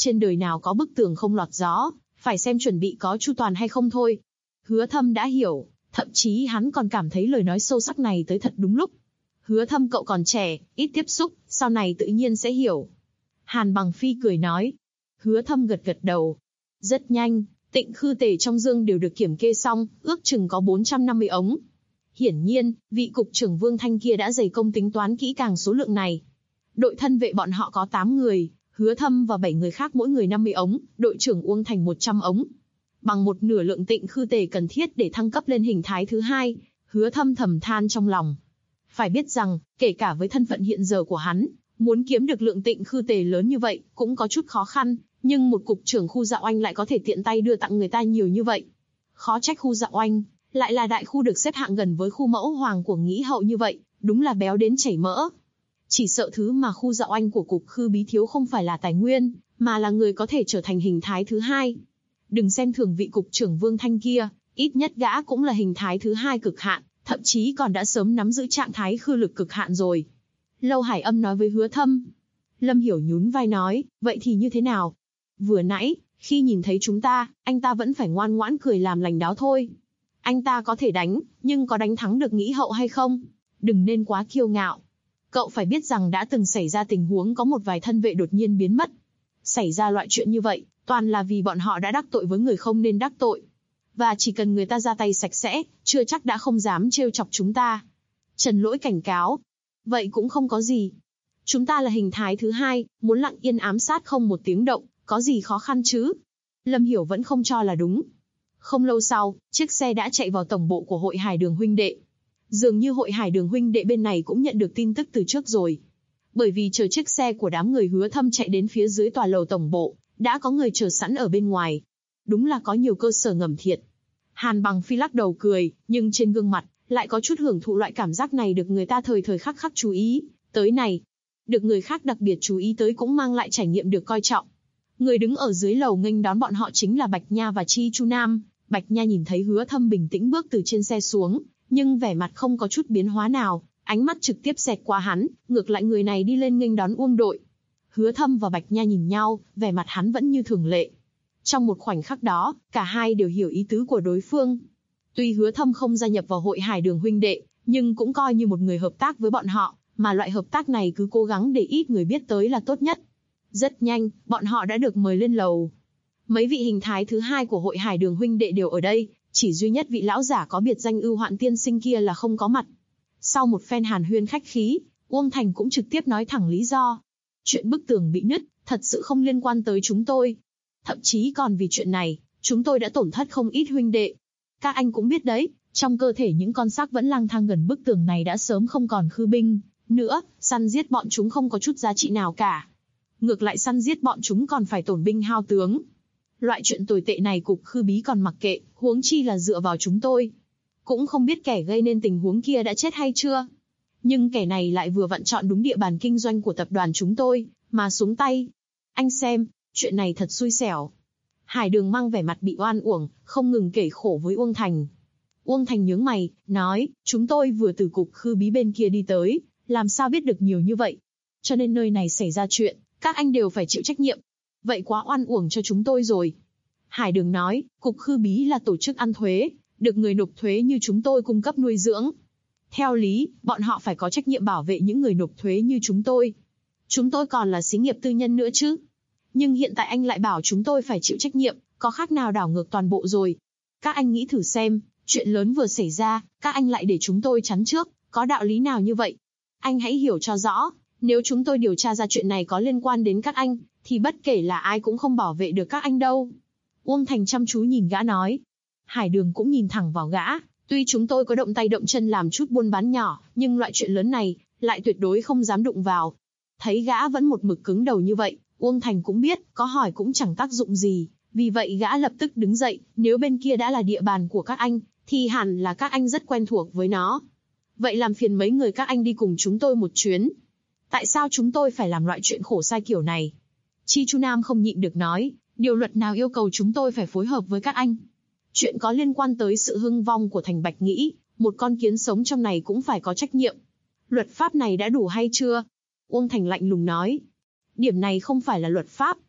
trên đời nào có bức tường không lọt gió, phải xem chuẩn bị có chu toàn hay không thôi. Hứa Thâm đã hiểu, thậm chí hắn còn cảm thấy lời nói sâu sắc này tới thật đúng lúc. Hứa Thâm cậu còn trẻ, ít tiếp xúc, sau này tự nhiên sẽ hiểu. Hàn Bằng Phi cười nói. Hứa Thâm gật gật đầu. Rất nhanh, Tịnh khư tề trong dương đều được kiểm kê xong, ước chừng có 450 ống. Hiển nhiên, vị cục trưởng Vương Thanh kia đã dày công tính toán kỹ càng số lượng này. Đội thân vệ bọn họ có 8 người, Hứa Thâm và 7 người khác mỗi người 50 ống, đội trưởng Uông Thành 100 ống. Bằng một nửa lượng tịnh khư tề cần thiết để thăng cấp lên hình thái thứ hai, Hứa Thâm thầm than trong lòng. Phải biết rằng, kể cả với thân phận hiện giờ của hắn, muốn kiếm được lượng tịnh khư tề lớn như vậy cũng có chút khó khăn, nhưng một cục trưởng khu Dạ Oanh lại có thể tiện tay đưa tặng người ta nhiều như vậy. Khó trách khu Dạ Oanh lại là đại khu được xếp hạng gần với khu Mẫu Hoàng của Nghĩ Hậu như vậy, đúng là béo đến chảy mỡ. Chỉ sợ thứ mà khu Dạ Oanh của cục Khư Bí thiếu không phải là tài nguyên, mà là người có thể trở thành hình thái thứ hai. Đừng xem thường vị cục trưởng Vương Thanh kia, ít nhất gã cũng là hình thái thứ hai cực hạn, thậm chí còn đã sớm nắm giữ trạng thái khư lực cực hạn rồi. Lâu Hải Âm nói với Hứa Thâm. Lâm Hiểu nhún vai nói, vậy thì như thế nào? Vừa nãy, khi nhìn thấy chúng ta, anh ta vẫn phải ngoan ngoãn cười làm lành đó thôi. Anh ta có thể đánh, nhưng có đánh thắng được Nghĩ Hậu hay không? Đừng nên quá kiêu ngạo. Cậu phải biết rằng đã từng xảy ra tình huống có một vài thân vệ đột nhiên biến mất. Xảy ra loại chuyện như vậy, toàn là vì bọn họ đã đắc tội với người không nên đắc tội. Và chỉ cần người ta ra tay sạch sẽ, chưa chắc đã không dám trêu chọc chúng ta. Trần Lỗi cảnh cáo. Vậy cũng không có gì. Chúng ta là hình thái thứ hai, muốn lặng yên ám sát không một tiếng động, có gì khó khăn chứ? Lâm Hiểu vẫn không cho là đúng. Không lâu sau, chiếc xe đã chạy vào tổng bộ của Hội Hải Đường huynh đệ. Dường như Hội Hải Đường huynh đệ bên này cũng nhận được tin tức từ trước rồi. Bởi vì chờ chiếc xe của đám người Hứa Thâm chạy đến phía dưới tòa lầu tổng bộ, đã có người chờ sẵn ở bên ngoài. Đúng là có nhiều cơ sở ngầm thiệt. Hàn Bằng Phi lắc đầu cười, nhưng trên gương mặt lại có chút hưởng thụ loại cảm giác này được người ta thời thời khắc khắc chú ý tới này. Được người khác đặc biệt chú ý tới cũng mang lại trải nghiệm được coi trọng. Người đứng ở dưới lầu nghênh đón bọn họ chính là Bạch Nha và Chi Chu Nam. Bạch Nha nhìn thấy Hứa Thâm bình tĩnh bước từ trên xe xuống, nhưng vẻ mặt không có chút biến hóa nào, ánh mắt trực tiếp xẹt qua hắn, ngược lại người này đi lên nghênh đón Uông đội. Hứa Thâm và Bạch Nha nhìn nhau, vẻ mặt hắn vẫn như thường lệ. Trong một khoảnh khắc đó, cả hai đều hiểu ý tứ của đối phương. Tuy Hứa Thâm không gia nhập vào Hội Hải Đường huynh đệ, nhưng cũng coi như một người hợp tác với bọn họ, mà loại hợp tác này cứ cố gắng để ít người biết tới là tốt nhất. Rất nhanh, bọn họ đã được mời lên lầu. Mấy vị hình thái thứ hai của Hội Hải Đường huynh đệ đều ở đây, chỉ duy nhất vị lão giả có biệt danh Ưu Hoạn tiên sinh kia là không có mặt. Sau một phen hàn huyên khách khí, Uông Thành cũng trực tiếp nói thẳng lý do. Chuyện bức tường bị nứt, thật sự không liên quan tới chúng tôi. Thậm chí còn vì chuyện này, chúng tôi đã tổn thất không ít huynh đệ. Các anh cũng biết đấy, trong cơ thể những con xác vẫn lang thang gần bức tường này đã sớm không còn khư binh nữa, săn giết bọn chúng không có chút giá trị nào cả. Ngược lại săn giết bọn chúng còn phải tổn binh hao tướng. Loại chuyện tồi tệ này cục Khư Bí còn mặc kệ, huống chi là dựa vào chúng tôi. Cũng không biết kẻ gây nên tình huống kia đã chết hay chưa. Nhưng kẻ này lại vừa vặn chọn đúng địa bàn kinh doanh của tập đoàn chúng tôi, mà xuống tay. Anh xem, chuyện này thật xui xẻo. Hải Đường mang vẻ mặt bị oan uổng, không ngừng kể khổ với Uông Thành. Uông Thành nhướng mày, nói, chúng tôi vừa từ cục Khư Bí bên kia đi tới, làm sao biết được nhiều như vậy. Cho nên nơi này xảy ra chuyện, các anh đều phải chịu trách nhiệm. Vậy quá oan uổng cho chúng tôi rồi. Hải Đường nói, cục Khư Bí là tổ chức ăn thuế, được người nộp thuế như chúng tôi cung cấp nuôi dưỡng. Theo lý, bọn họ phải có trách nhiệm bảo vệ những người nộp thuế như chúng tôi. Chúng tôi còn là xí nghiệp tư nhân nữa chứ. Nhưng hiện tại anh lại bảo chúng tôi phải chịu trách nhiệm, có khác nào đảo ngược toàn bộ rồi. Các anh nghĩ thử xem, chuyện lớn vừa xảy ra, các anh lại để chúng tôi chắn trước, có đạo lý nào như vậy? Anh hãy hiểu cho rõ, nếu chúng tôi điều tra ra chuyện này có liên quan đến các anh, thì bất kể là ai cũng không bảo vệ được các anh đâu. Uông Thành chăm chú nhìn gã nói. Hải Đường cũng nhìn thẳng vào gã, tuy chúng tôi có động tay động chân làm chút buôn bán nhỏ, nhưng loại chuyện lớn này, lại tuyệt đối không dám đụng vào. Thấy gã vẫn một mực cứng đầu như vậy, Uông Thành cũng biết, có hỏi cũng chẳng tác dụng gì, vì vậy gã lập tức đứng dậy, nếu bên kia đã là địa bàn của các anh, thì hẳn là các anh rất quen thuộc với nó. Vậy làm phiền mấy người các anh đi cùng chúng tôi một chuyến. Tại sao chúng tôi phải làm loại chuyện khổ sai kiểu này? Chi Chu Nam không nhịn được nói, điều luật nào yêu cầu chúng tôi phải phối hợp với các anh? Chuyện có liên quan tới sự hưng vong của thành Bạch Nghĩ, một con kiến sống trong này cũng phải có trách nhiệm. Luật pháp này đã đủ hay chưa? Uông Thành lạnh lùng nói. Điểm này không phải là luật pháp.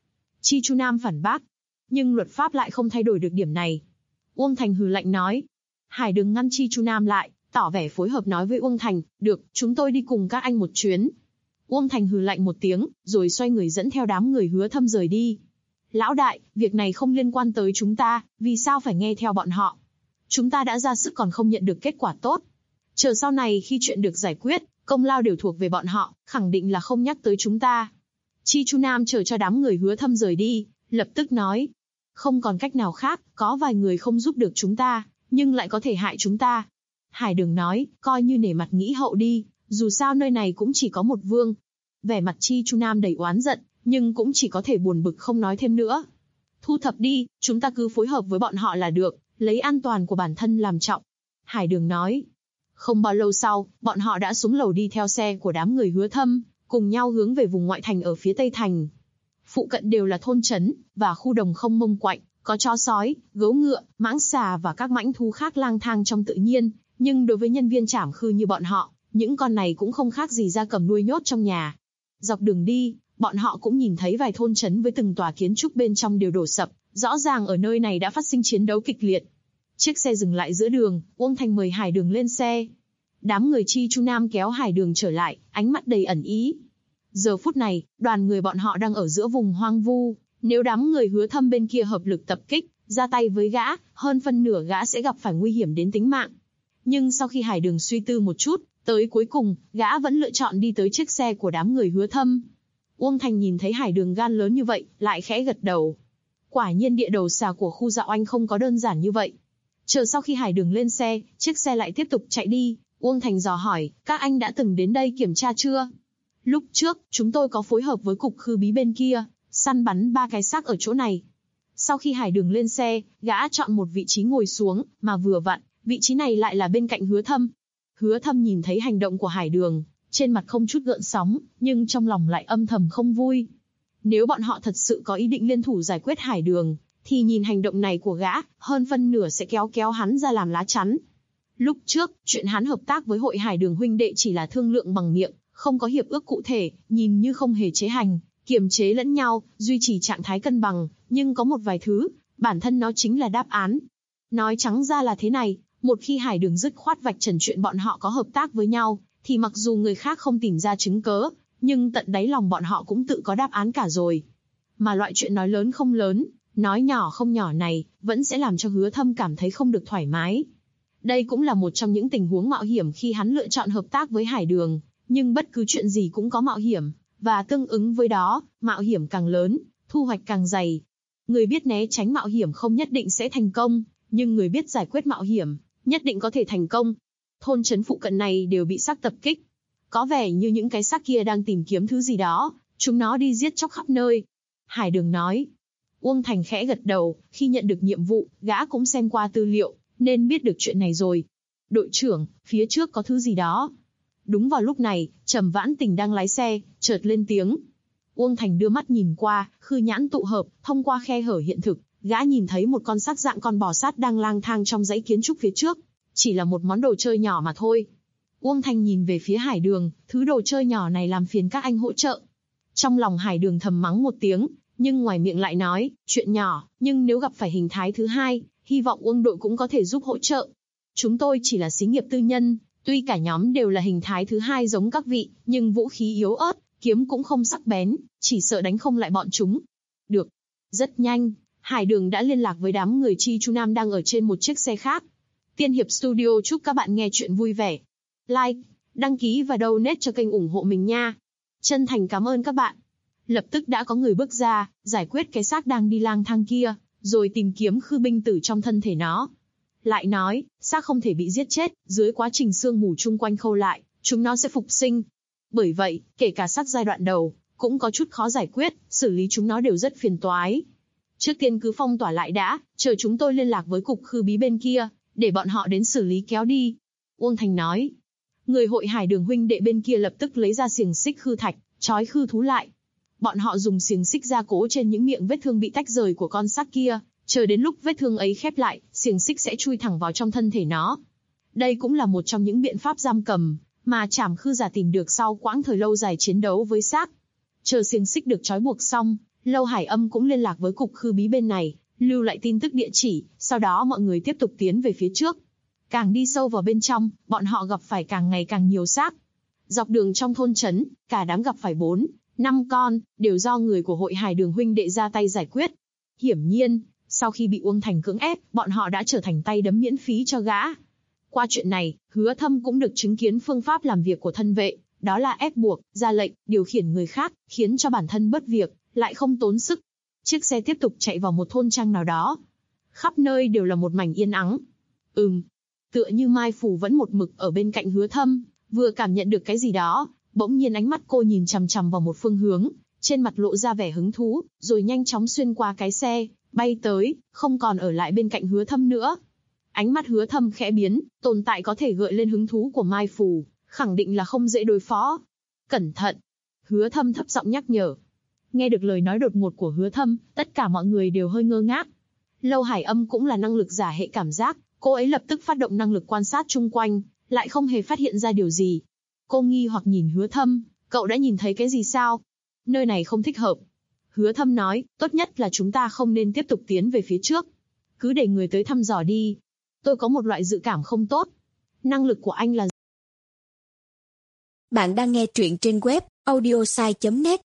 Chi Chu Nam phản bác. Nhưng luật pháp lại không thay đổi được điểm này. Uông Thành hừ lạnh nói. Hải Đường ngăn Chi Chu Nam lại, tỏ vẻ phối hợp nói với Uông Thành, được, chúng tôi đi cùng các anh một chuyến. Uông Thành hừ lạnh một tiếng, rồi xoay người dẫn theo đám người Hứa Thâm rời đi. Lão đại, việc này không liên quan tới chúng ta, vì sao phải nghe theo bọn họ? Chúng ta đã ra sức còn không nhận được kết quả tốt. Chờ sau này khi chuyện được giải quyết, công lao đều thuộc về bọn họ, khẳng định là không nhắc tới chúng ta. Chi Chu Nam chờ cho đám người Hứa Thâm rời đi, lập tức nói. Không còn cách nào khác, có vài người không giúp được chúng ta, nhưng lại có thể hại chúng ta. Hải Đường nói, coi như nể mặt nghĩ hậu đi, dù sao nơi này cũng chỉ có một vương. Vẻ mặt Chi Chu Nam đầy oán giận, nhưng cũng chỉ có thể buồn bực không nói thêm nữa. Thu thập đi, chúng ta cứ phối hợp với bọn họ là được, lấy an toàn của bản thân làm trọng. Hải Đường nói. Không bao lâu sau, bọn họ đã xuống lầu đi theo xe của đám người Hứa Thâm, cùng nhau hướng về vùng ngoại thành ở phía tây thành. Phụ cận đều là thôn trấn và khu đồng không mông quạnh, có chó sói, gấu ngựa, mãng xà và các mãnh thú khác lang thang trong tự nhiên, nhưng đối với nhân viên trảm khư như bọn họ, những con này cũng không khác gì gia cầm nuôi nhốt trong nhà. Dọc đường đi, bọn họ cũng nhìn thấy vài thôn trấn với từng tòa kiến trúc bên trong đều đổ sập, rõ ràng ở nơi này đã phát sinh chiến đấu kịch liệt. Chiếc xe dừng lại giữa đường, Uông Thành mời Hải Đường lên xe. Đám người Chi Chu Nam kéo Hải Đường trở lại, ánh mắt đầy ẩn ý. Giờ phút này, đoàn người bọn họ đang ở giữa vùng hoang vu, nếu đám người Hứa Thâm bên kia hợp lực tập kích, ra tay với gã, hơn phân nửa gã sẽ gặp phải nguy hiểm đến tính mạng. Nhưng sau khi Hải Đường suy tư một chút, tới cuối cùng, gã vẫn lựa chọn đi tới chiếc xe của đám người Hứa Thâm. Uông Thành nhìn thấy Hải Đường gan lớn như vậy, lại khẽ gật đầu. Quả nhiên địa đầu xà của khu Dạo Anh không có đơn giản như vậy. Chờ sau khi Hải Đường lên xe, chiếc xe lại tiếp tục chạy đi, Uông Thành dò hỏi, các anh đã từng đến đây kiểm tra chưa? Lúc trước, chúng tôi có phối hợp với cục khư bí bên kia, săn bắn 3 cái xác ở chỗ này. Sau khi Hải Đường lên xe, gã chọn một vị trí ngồi xuống, mà vừa vặn, vị trí này lại là bên cạnh Hứa Thâm. Hứa Thâm nhìn thấy hành động của Hải Đường, trên mặt không chút gợn sóng, nhưng trong lòng lại âm thầm không vui. Nếu bọn họ thật sự có ý định liên thủ giải quyết Hải Đường, thì nhìn hành động này của gã, hơn phân nửa sẽ kéo hắn ra làm lá chắn. Lúc trước, chuyện hắn hợp tác với hội Hải Đường huynh đệ chỉ là thương lượng bằng miệng, không có hiệp ước cụ thể, nhìn như không hề chế hành, kiềm chế lẫn nhau, duy trì trạng thái cân bằng, nhưng có một vài thứ, bản thân nó chính là đáp án. Nói trắng ra là thế này, một khi Hải Đường dứt khoát vạch trần chuyện bọn họ có hợp tác với nhau, thì mặc dù người khác không tìm ra chứng cớ, nhưng tận đáy lòng bọn họ cũng tự có đáp án cả rồi. Mà loại chuyện nói lớn không lớn, nói nhỏ không nhỏ này, vẫn sẽ làm cho Hứa Thâm cảm thấy không được thoải mái. Đây cũng là một trong những tình huống mạo hiểm khi hắn lựa chọn hợp tác với Hải Đường, nhưng bất cứ chuyện gì cũng có mạo hiểm, và tương ứng với đó, mạo hiểm càng lớn, thu hoạch càng dày. Người biết né tránh mạo hiểm không nhất định sẽ thành công, nhưng người biết giải quyết mạo hiểm, nhất định có thể thành công. Thôn trấn phụ cận này đều bị xác tập kích. Có vẻ như những cái xác kia đang tìm kiếm thứ gì đó, chúng nó đi giết chóc khắp nơi. Hải Đường nói. Uông Thành khẽ gật đầu, khi nhận được nhiệm vụ, gã cũng xem qua tư liệu, nên biết được chuyện này rồi. Đội trưởng, phía trước có thứ gì đó. Đúng vào lúc này, Trầm Vãn Tình đang lái xe, chợt lên tiếng. Uông Thành đưa mắt nhìn qua, khư nhãn tụ hợp, thông qua khe hở hiện thực, gã nhìn thấy một con xác dạng con bò sát đang lang thang trong dãy kiến trúc phía trước. Chỉ là một món đồ chơi nhỏ mà thôi. Uông Thành nhìn về phía Hải Đường, thứ đồ chơi nhỏ này làm phiền các anh hỗ trợ. Trong lòng Hải Đường thầm mắng một tiếng, nhưng ngoài miệng lại nói, chuyện nhỏ, nhưng nếu gặp phải hình thái thứ hai, hy vọng Uông đội cũng có thể giúp hỗ trợ. Chúng tôi chỉ là xí nghiệp tư nhân, tuy cả nhóm đều là hình thái thứ hai giống các vị, nhưng vũ khí yếu ớt, kiếm cũng không sắc bén, chỉ sợ đánh không lại bọn chúng. Được. Rất nhanh, Hải Đường đã liên lạc với đám người Chi Chu Nam đang ở trên một chiếc xe khác. Tiên Hiệp Studio chúc các bạn nghe chuyện vui vẻ. Like, đăng ký và donate cho kênh ủng hộ mình nha. Chân thành cảm ơn các bạn. Lập tức đã có người bước ra, giải quyết cái xác đang đi lang thang kia, rồi tìm kiếm khư binh tử trong thân thể nó. Lại nói, xác không thể bị giết chết, dưới quá trình sương mù chung quanh khâu lại, chúng nó sẽ phục sinh. Bởi vậy, kể cả xác giai đoạn đầu, cũng có chút khó giải quyết, xử lý chúng nó đều rất phiền toái. Trước tiên cứ phong tỏa lại đã, chờ chúng tôi liên lạc với cục khư bí bên kia, để bọn họ đến xử lý kéo đi. Uông Thành nói. Người hội Hải Đường huynh đệ bên kia lập tức lấy ra xiềng xích khư thạch, trói khư thú lại. Bọn họ dùng xiềng xích gia cố trên những miệng vết thương bị tách rời của con xác kia, chờ đến lúc vết thương ấy khép lại, xiềng xích sẽ chui thẳng vào trong thân thể nó. Đây cũng là một trong những biện pháp giam cầm mà trảm khư giả tìm được sau quãng thời lâu dài chiến đấu với xác. Chờ xiềng xích được trói buộc xong, Lâu Hải Âm cũng liên lạc với cục khư bí bên này, lưu lại tin tức địa chỉ, sau đó mọi người tiếp tục tiến về phía trước. Càng đi sâu vào bên trong, bọn họ gặp phải càng ngày càng nhiều xác. Dọc đường trong thôn trấn, cả đám gặp phải 4, 5 con, đều do người của hội Hải Đường huynh đệ ra tay giải quyết. Hiển nhiên, sau khi bị Uông Thành cưỡng ép, bọn họ đã trở thành tay đấm miễn phí cho gã. Qua chuyện này, Hứa Thâm cũng được chứng kiến phương pháp làm việc của thân vệ, đó là ép buộc, ra lệnh, điều khiển người khác, khiến cho bản thân bớt việc, lại không tốn sức. Chiếc xe tiếp tục chạy vào một thôn trang nào đó. Khắp nơi đều là một mảnh yên ắng. Tựa như Mai Phủ vẫn một mực ở bên cạnh Hứa Thâm, vừa cảm nhận được cái gì đó, bỗng nhiên ánh mắt cô nhìn chằm chằm vào một phương hướng, trên mặt lộ ra vẻ hứng thú, rồi nhanh chóng xuyên qua cái xe, bay tới, không còn ở lại bên cạnh Hứa Thâm nữa. Ánh mắt Hứa Thâm khẽ biến, tồn tại có thể gợi lên hứng thú của Mai Phủ, khẳng định là không dễ đối phó. Cẩn thận! Hứa Thâm thấp giọng nhắc nhở. Nghe được lời nói đột ngột của Hứa Thâm, tất cả mọi người đều hơi ngơ ngác. Lâu Hải Âm cũng là năng lực giả hệ cảm giác, cô ấy lập tức phát động năng lực quan sát chung quanh, lại không hề phát hiện ra điều gì. Cô nghi hoặc nhìn Hứa Thâm, cậu đã nhìn thấy cái gì sao? Nơi này không thích hợp. Hứa Thâm nói, tốt nhất là chúng ta không nên tiếp tục tiến về phía trước. Cứ để người tới thăm dò đi. Tôi có một loại dự cảm không tốt. Năng lực của anh là... Bạn đang nghe truyện trên web audiosai.net.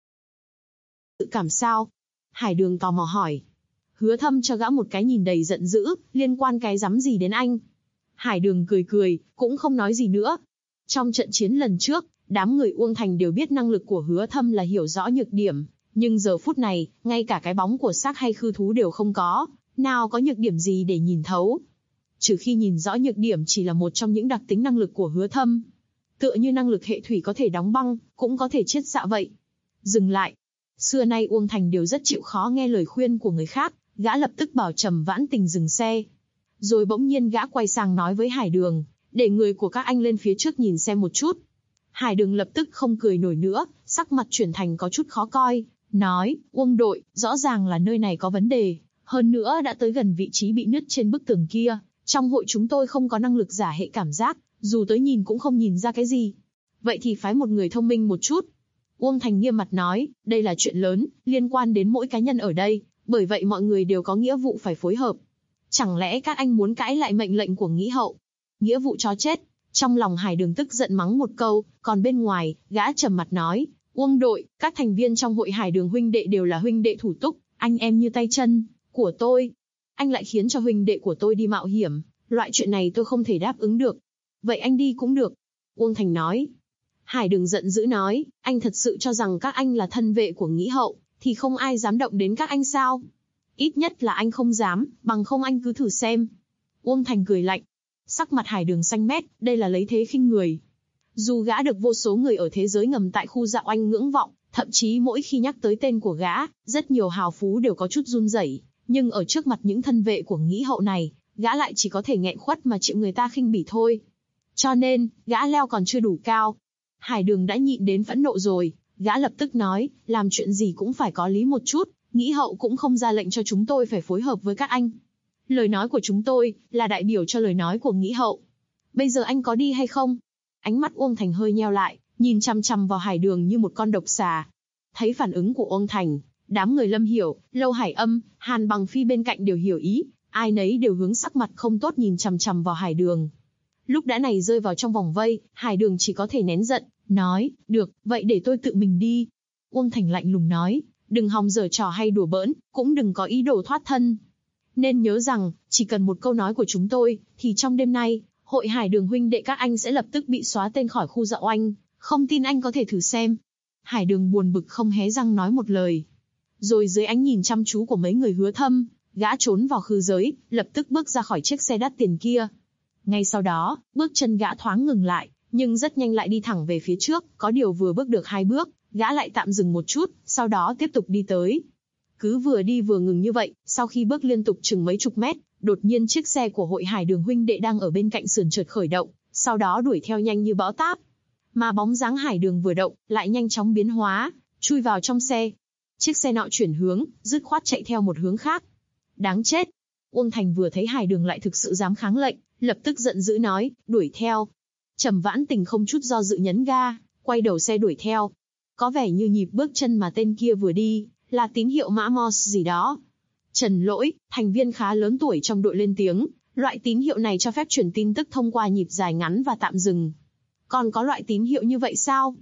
Dự cảm sao? Hải Đường tò mò hỏi. Hứa Thâm cho gã một cái nhìn đầy giận dữ, liên quan cái rắm gì đến anh? Hải Đường cười cười, cũng không nói gì nữa. Trong trận chiến lần trước, đám người Uông Thành đều biết năng lực của Hứa Thâm là hiểu rõ nhược điểm, nhưng giờ phút này, ngay cả cái bóng của xác hay khư thú đều không có, nào có nhược điểm gì để nhìn thấu. Trừ khi nhìn rõ nhược điểm chỉ là một trong những đặc tính năng lực của Hứa Thâm. Tựa như năng lực hệ thủy có thể đóng băng, cũng có thể chiết xạ vậy. Dừng lại. Xưa nay Uông Thành đều rất chịu khó nghe lời khuyên của người khác, gã lập tức bảo Trầm Vãn Tình dừng xe. Rồi bỗng nhiên gã quay sang nói với Hải Đường, để người của các anh lên phía trước nhìn xem một chút. Hải Đường lập tức không cười nổi nữa, sắc mặt chuyển thành có chút khó coi, nói, Uông đội, rõ ràng là nơi này có vấn đề, hơn nữa đã tới gần vị trí bị nứt trên bức tường kia, trong hội chúng tôi không có năng lực giả hệ cảm giác, dù tới nhìn cũng không nhìn ra cái gì. Vậy thì phái một người thông minh một chút. Uông Thành nghiêm mặt nói, đây là chuyện lớn, liên quan đến mỗi cá nhân ở đây, bởi vậy mọi người đều có nghĩa vụ phải phối hợp. Chẳng lẽ các anh muốn cãi lại mệnh lệnh của Nghĩ Hậu? Nghĩa vụ chó chết. Trong lòng Hải Đường tức giận mắng một câu, còn bên ngoài, gã trầm mặt nói, Uông đội, các thành viên trong hội Hải Đường huynh đệ đều là huynh đệ thủ túc, anh em như tay chân của tôi. Anh lại khiến cho huynh đệ của tôi đi mạo hiểm, loại chuyện này tôi không thể đáp ứng được. Vậy anh đi cũng được. Uông Thành nói. Hải Đường giận dữ nói, anh thật sự cho rằng các anh là thân vệ của Nghĩ Hậu, thì không ai dám động đến các anh sao? Ít nhất là anh không dám, bằng không anh cứ thử xem. Uông Thành cười lạnh. Sắc mặt Hải Đường xanh mét, đây là lấy thế khinh người. Dù gã được vô số người ở thế giới ngầm tại khu Dạo Anh ngưỡng vọng, thậm chí mỗi khi nhắc tới tên của gã, rất nhiều hào phú đều có chút run rẩy, nhưng ở trước mặt những thân vệ của Nghĩ Hậu này, gã lại chỉ có thể nghẹn khuất mà chịu người ta khinh bỉ thôi. Cho nên, gã leo còn chưa đủ cao. Hải Đường đã nhịn đến phẫn nộ rồi, gã lập tức nói, làm chuyện gì cũng phải có lý một chút, Nghĩ Hậu cũng không ra lệnh cho chúng tôi phải phối hợp với các anh. Lời nói của chúng tôi, là đại biểu cho lời nói của Nghĩ Hậu. Bây giờ anh có đi hay không? Ánh mắt Uông Thành hơi nheo lại, nhìn chằm chằm vào Hải Đường như một con độc xà. Thấy phản ứng của Uông Thành, đám người Lâm Hiểu, Lâu Hải Âm, Hàn Bằng Phi bên cạnh đều hiểu ý, ai nấy đều hướng sắc mặt không tốt nhìn chằm chằm vào Hải Đường. Lúc đã này rơi vào trong vòng vây, Hải Đường chỉ có thể nén giận, nói, được, vậy để tôi tự mình đi. Uông Thành lạnh lùng nói, đừng hòng giở trò hay đùa bỡn, cũng đừng có ý đồ thoát thân. Nên nhớ rằng, chỉ cần một câu nói của chúng tôi, thì trong đêm nay, hội Hải Đường huynh đệ các anh sẽ lập tức bị xóa tên khỏi khu Dạo Anh, không tin anh có thể thử xem. Hải Đường buồn bực không hé răng nói một lời. Rồi dưới ánh nhìn chăm chú của mấy người Hứa Thâm, gã trốn vào khư giới, lập tức bước ra khỏi chiếc xe đắt tiền kia. Ngay sau đó, bước chân gã thoáng ngừng lại, nhưng rất nhanh lại đi thẳng về phía trước, có điều vừa bước được 2 bước, gã lại tạm dừng một chút, sau đó tiếp tục đi tới. Cứ vừa đi vừa ngừng như vậy, sau khi bước liên tục chừng mấy chục mét, đột nhiên chiếc xe của hội Hải Đường huynh đệ đang ở bên cạnh sườn chợt khởi động, sau đó đuổi theo nhanh như bão táp. Mà bóng dáng Hải Đường vừa động, lại nhanh chóng biến hóa, chui vào trong xe. Chiếc xe nọ chuyển hướng, dứt khoát chạy theo một hướng khác. Đáng chết! Uông Thành vừa thấy Hải Đường lại thực sự dám kháng lệnh, lập tức giận dữ nói, đuổi theo. Trầm Vãn Tình không chút do dự nhấn ga, quay đầu xe đuổi theo. Có vẻ như nhịp bước chân mà tên kia vừa đi, là tín hiệu mã Morse gì đó. Trần Lỗi, thành viên khá lớn tuổi trong đội lên tiếng, loại tín hiệu này cho phép truyền tin tức thông qua nhịp dài ngắn và tạm dừng. Còn có loại tín hiệu như vậy sao?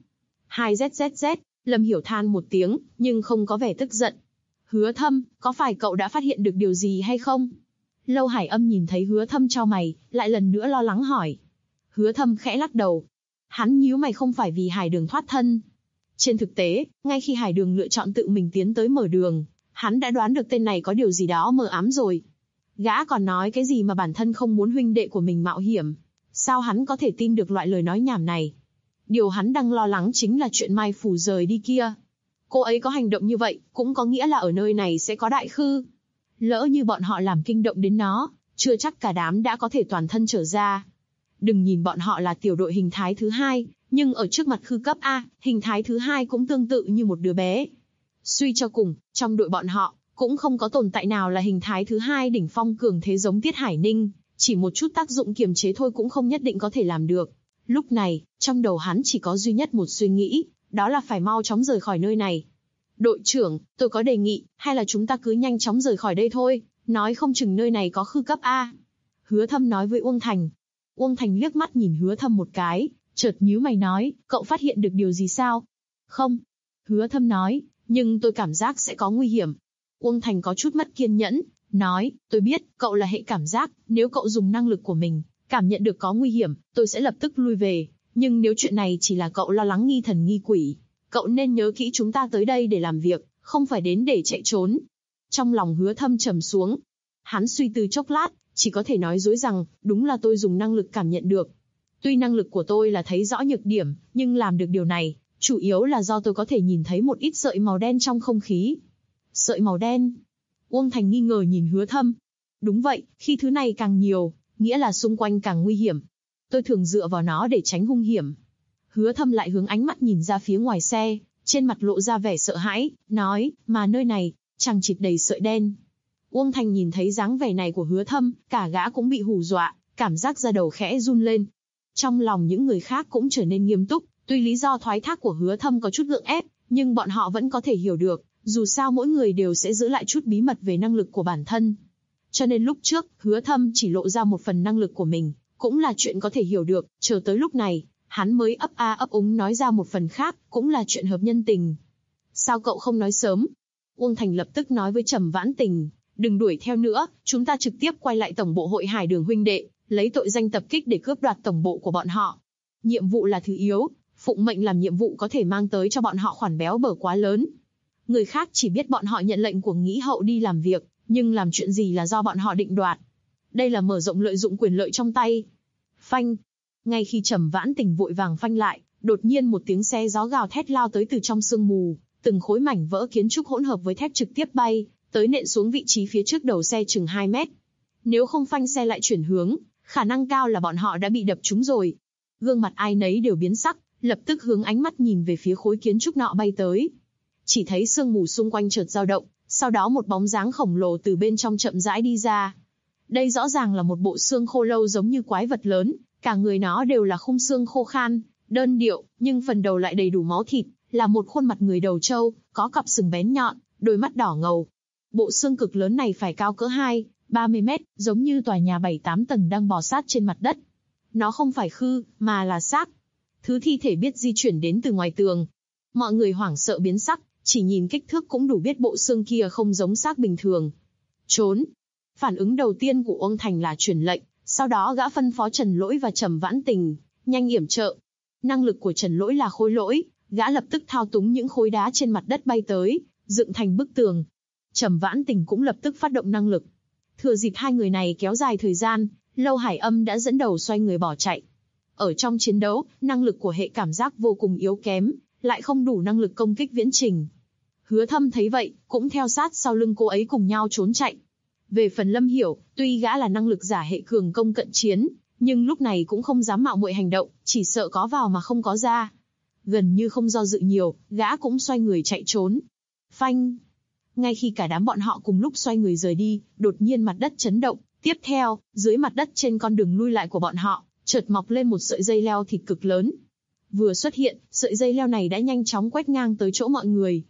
2ZZZ, Lâm Hiểu than một tiếng, nhưng không có vẻ tức giận. Hứa Thâm, có phải cậu đã phát hiện được điều gì hay không? Lâu Hải Âm nhìn thấy Hứa Thâm chau mày, lại lần nữa lo lắng hỏi. Hứa Thâm khẽ lắc đầu. Hắn nhíu mày không phải vì Hải Đường thoát thân. Trên thực tế, ngay khi Hải Đường lựa chọn tự mình tiến tới mở đường, hắn đã đoán được tên này có điều gì đó mờ ám rồi. Gã còn nói cái gì mà bản thân không muốn huynh đệ của mình mạo hiểm. Sao hắn có thể tin được loại lời nói nhảm này? Điều hắn đang lo lắng chính là chuyện Mai Phủ rời đi kia. Cô ấy có hành động như vậy, cũng có nghĩa là ở nơi này sẽ có đại khư. Lỡ như bọn họ làm kinh động đến nó, chưa chắc cả đám đã có thể toàn thân trở ra. Đừng nhìn bọn họ là tiểu đội hình thái thứ 2, nhưng ở trước mặt khư cấp A, hình thái thứ 2 cũng tương tự như một đứa bé. Suy cho cùng, trong đội bọn họ, cũng không có tồn tại nào là hình thái thứ 2 đỉnh phong cường thế giống Tiết Hải Ninh, chỉ một chút tác dụng kiềm chế thôi cũng không nhất định có thể làm được. Lúc này, trong đầu hắn chỉ có duy nhất một suy nghĩ, đó là phải mau chóng rời khỏi nơi này. Đội trưởng, tôi có đề nghị, hay là chúng ta cứ nhanh chóng rời khỏi đây thôi, nói không chừng nơi này có khư cấp A. Hứa Thâm nói với Uông Thành. Uông Thành liếc mắt nhìn Hứa Thâm một cái, chợt nhíu mày nói, cậu phát hiện được điều gì sao? Không. Hứa Thâm nói, nhưng tôi cảm giác sẽ có nguy hiểm. Uông Thành có chút mất kiên nhẫn, nói, tôi biết, cậu là hệ cảm giác, nếu cậu dùng năng lực của mình, cảm nhận được có nguy hiểm, tôi sẽ lập tức lui về. Nhưng nếu chuyện này chỉ là cậu lo lắng nghi thần nghi quỷ, cậu nên nhớ kỹ chúng ta tới đây để làm việc, không phải đến để chạy trốn. Trong lòng Hứa Thâm trầm xuống. Hắn suy tư chốc lát, chỉ có thể nói dối rằng, đúng là tôi dùng năng lực cảm nhận được. Tuy năng lực của tôi là thấy rõ nhược điểm, nhưng làm được điều này, chủ yếu là do tôi có thể nhìn thấy một ít sợi màu đen trong không khí. Sợi màu đen? Uông Thành nghi ngờ nhìn Hứa Thâm. Đúng vậy, khi thứ này càng nhiều, nghĩa là xung quanh càng nguy hiểm. Tôi thường dựa vào nó để tránh hung hiểm. Hứa Thâm lại hướng ánh mắt nhìn ra phía ngoài xe, trên mặt lộ ra vẻ sợ hãi, nói, mà nơi này, chằng chịt đầy sợi đen. Uông Thành nhìn thấy dáng vẻ này của Hứa Thâm, cả gã cũng bị hù dọa, cảm giác da đầu khẽ run lên. Trong lòng những người khác cũng trở nên nghiêm túc, tuy lý do thoái thác của Hứa Thâm có chút gượng ép, nhưng bọn họ vẫn có thể hiểu được, dù sao mỗi người đều sẽ giữ lại chút bí mật về năng lực của bản thân. Cho nên lúc trước, Hứa Thâm chỉ lộ ra một phần năng lực của mình, cũng là chuyện có thể hiểu được, chờ tới lúc này, hắn mới ấp a ấp úng nói ra một phần khác, cũng là chuyện hợp nhân tình. Sao cậu không nói sớm? Uông Thành lập tức nói với Trầm Vãn Tình, đừng đuổi theo nữa, chúng ta trực tiếp quay lại tổng bộ hội Hải Đường huynh đệ, lấy tội danh tập kích để cướp đoạt tổng bộ của bọn họ. Nhiệm vụ là thứ yếu, phụng mệnh làm nhiệm vụ có thể mang tới cho bọn họ khoản béo bở quá lớn. Người khác chỉ biết bọn họ nhận lệnh của Nghĩ Hậu đi làm việc, nhưng làm chuyện gì là do bọn họ định đoạt. Đây là mở rộng lợi dụng quyền lợi trong tay. Phanh. Ngay khi Trầm Vãn Tình vội vàng phanh lại, đột nhiên một tiếng xe gió gào thét lao tới từ trong sương mù, từng khối mảnh vỡ kiến trúc hỗn hợp với thép trực tiếp bay tới nện xuống vị trí phía trước đầu xe chừng 2 mét. Nếu không phanh xe lại chuyển hướng, khả năng cao là bọn họ đã bị đập trúng rồi. Gương mặt ai nấy đều biến sắc, lập tức hướng ánh mắt nhìn về phía khối kiến trúc nọ bay tới. Chỉ thấy sương mù xung quanh chợt dao động, sau đó một bóng dáng khổng lồ từ bên trong chậm rãi đi ra. Đây rõ ràng là một bộ xương khô lâu giống như quái vật lớn, cả người nó đều là khung xương khô khan, đơn điệu, nhưng phần đầu lại đầy đủ máu thịt, là một khuôn mặt người đầu trâu, có cặp sừng bén nhọn, đôi mắt đỏ ngầu. Bộ xương cực lớn này phải cao cỡ 30 mét, giống như tòa nhà 7-8 tầng đang bò sát trên mặt đất. Nó không phải khư, mà là xác. Thứ thi thể biết di chuyển đến từ ngoài tường. Mọi người hoảng sợ biến sắc, chỉ nhìn kích thước cũng đủ biết bộ xương kia không giống xác bình thường. Trốn. Phản ứng đầu tiên của Uông Thành là truyền lệnh, sau đó gã phân phó Trần Lỗi và Trầm Vãn Tình, nhanh yểm trợ. Năng lực của Trần Lỗi là khối lỗi, gã lập tức thao túng những khối đá trên mặt đất bay tới, dựng thành bức tường. Trầm Vãn Tình cũng lập tức phát động năng lực. Thừa dịp hai người này kéo dài thời gian, Lâu Hải Âm đã dẫn đầu xoay người bỏ chạy. Ở trong chiến đấu, năng lực của hệ cảm giác vô cùng yếu kém, lại không đủ năng lực công kích viễn trình. Hứa Thâm thấy vậy, cũng theo sát sau lưng cô ấy cùng nhau trốn chạy. Về phần Lâm Hiểu, tuy gã là năng lực giả hệ cường công cận chiến, nhưng lúc này cũng không dám mạo muội hành động, chỉ sợ có vào mà không có ra. Gần như không do dự nhiều, gã cũng xoay người chạy trốn. Phanh! Ngay khi cả đám bọn họ cùng lúc xoay người rời đi, đột nhiên mặt đất chấn động. Tiếp theo, dưới mặt đất trên con đường lui lại của bọn họ, chợt mọc lên một sợi dây leo thịt cực lớn. Vừa xuất hiện, sợi dây leo này đã nhanh chóng quét ngang tới chỗ mọi người.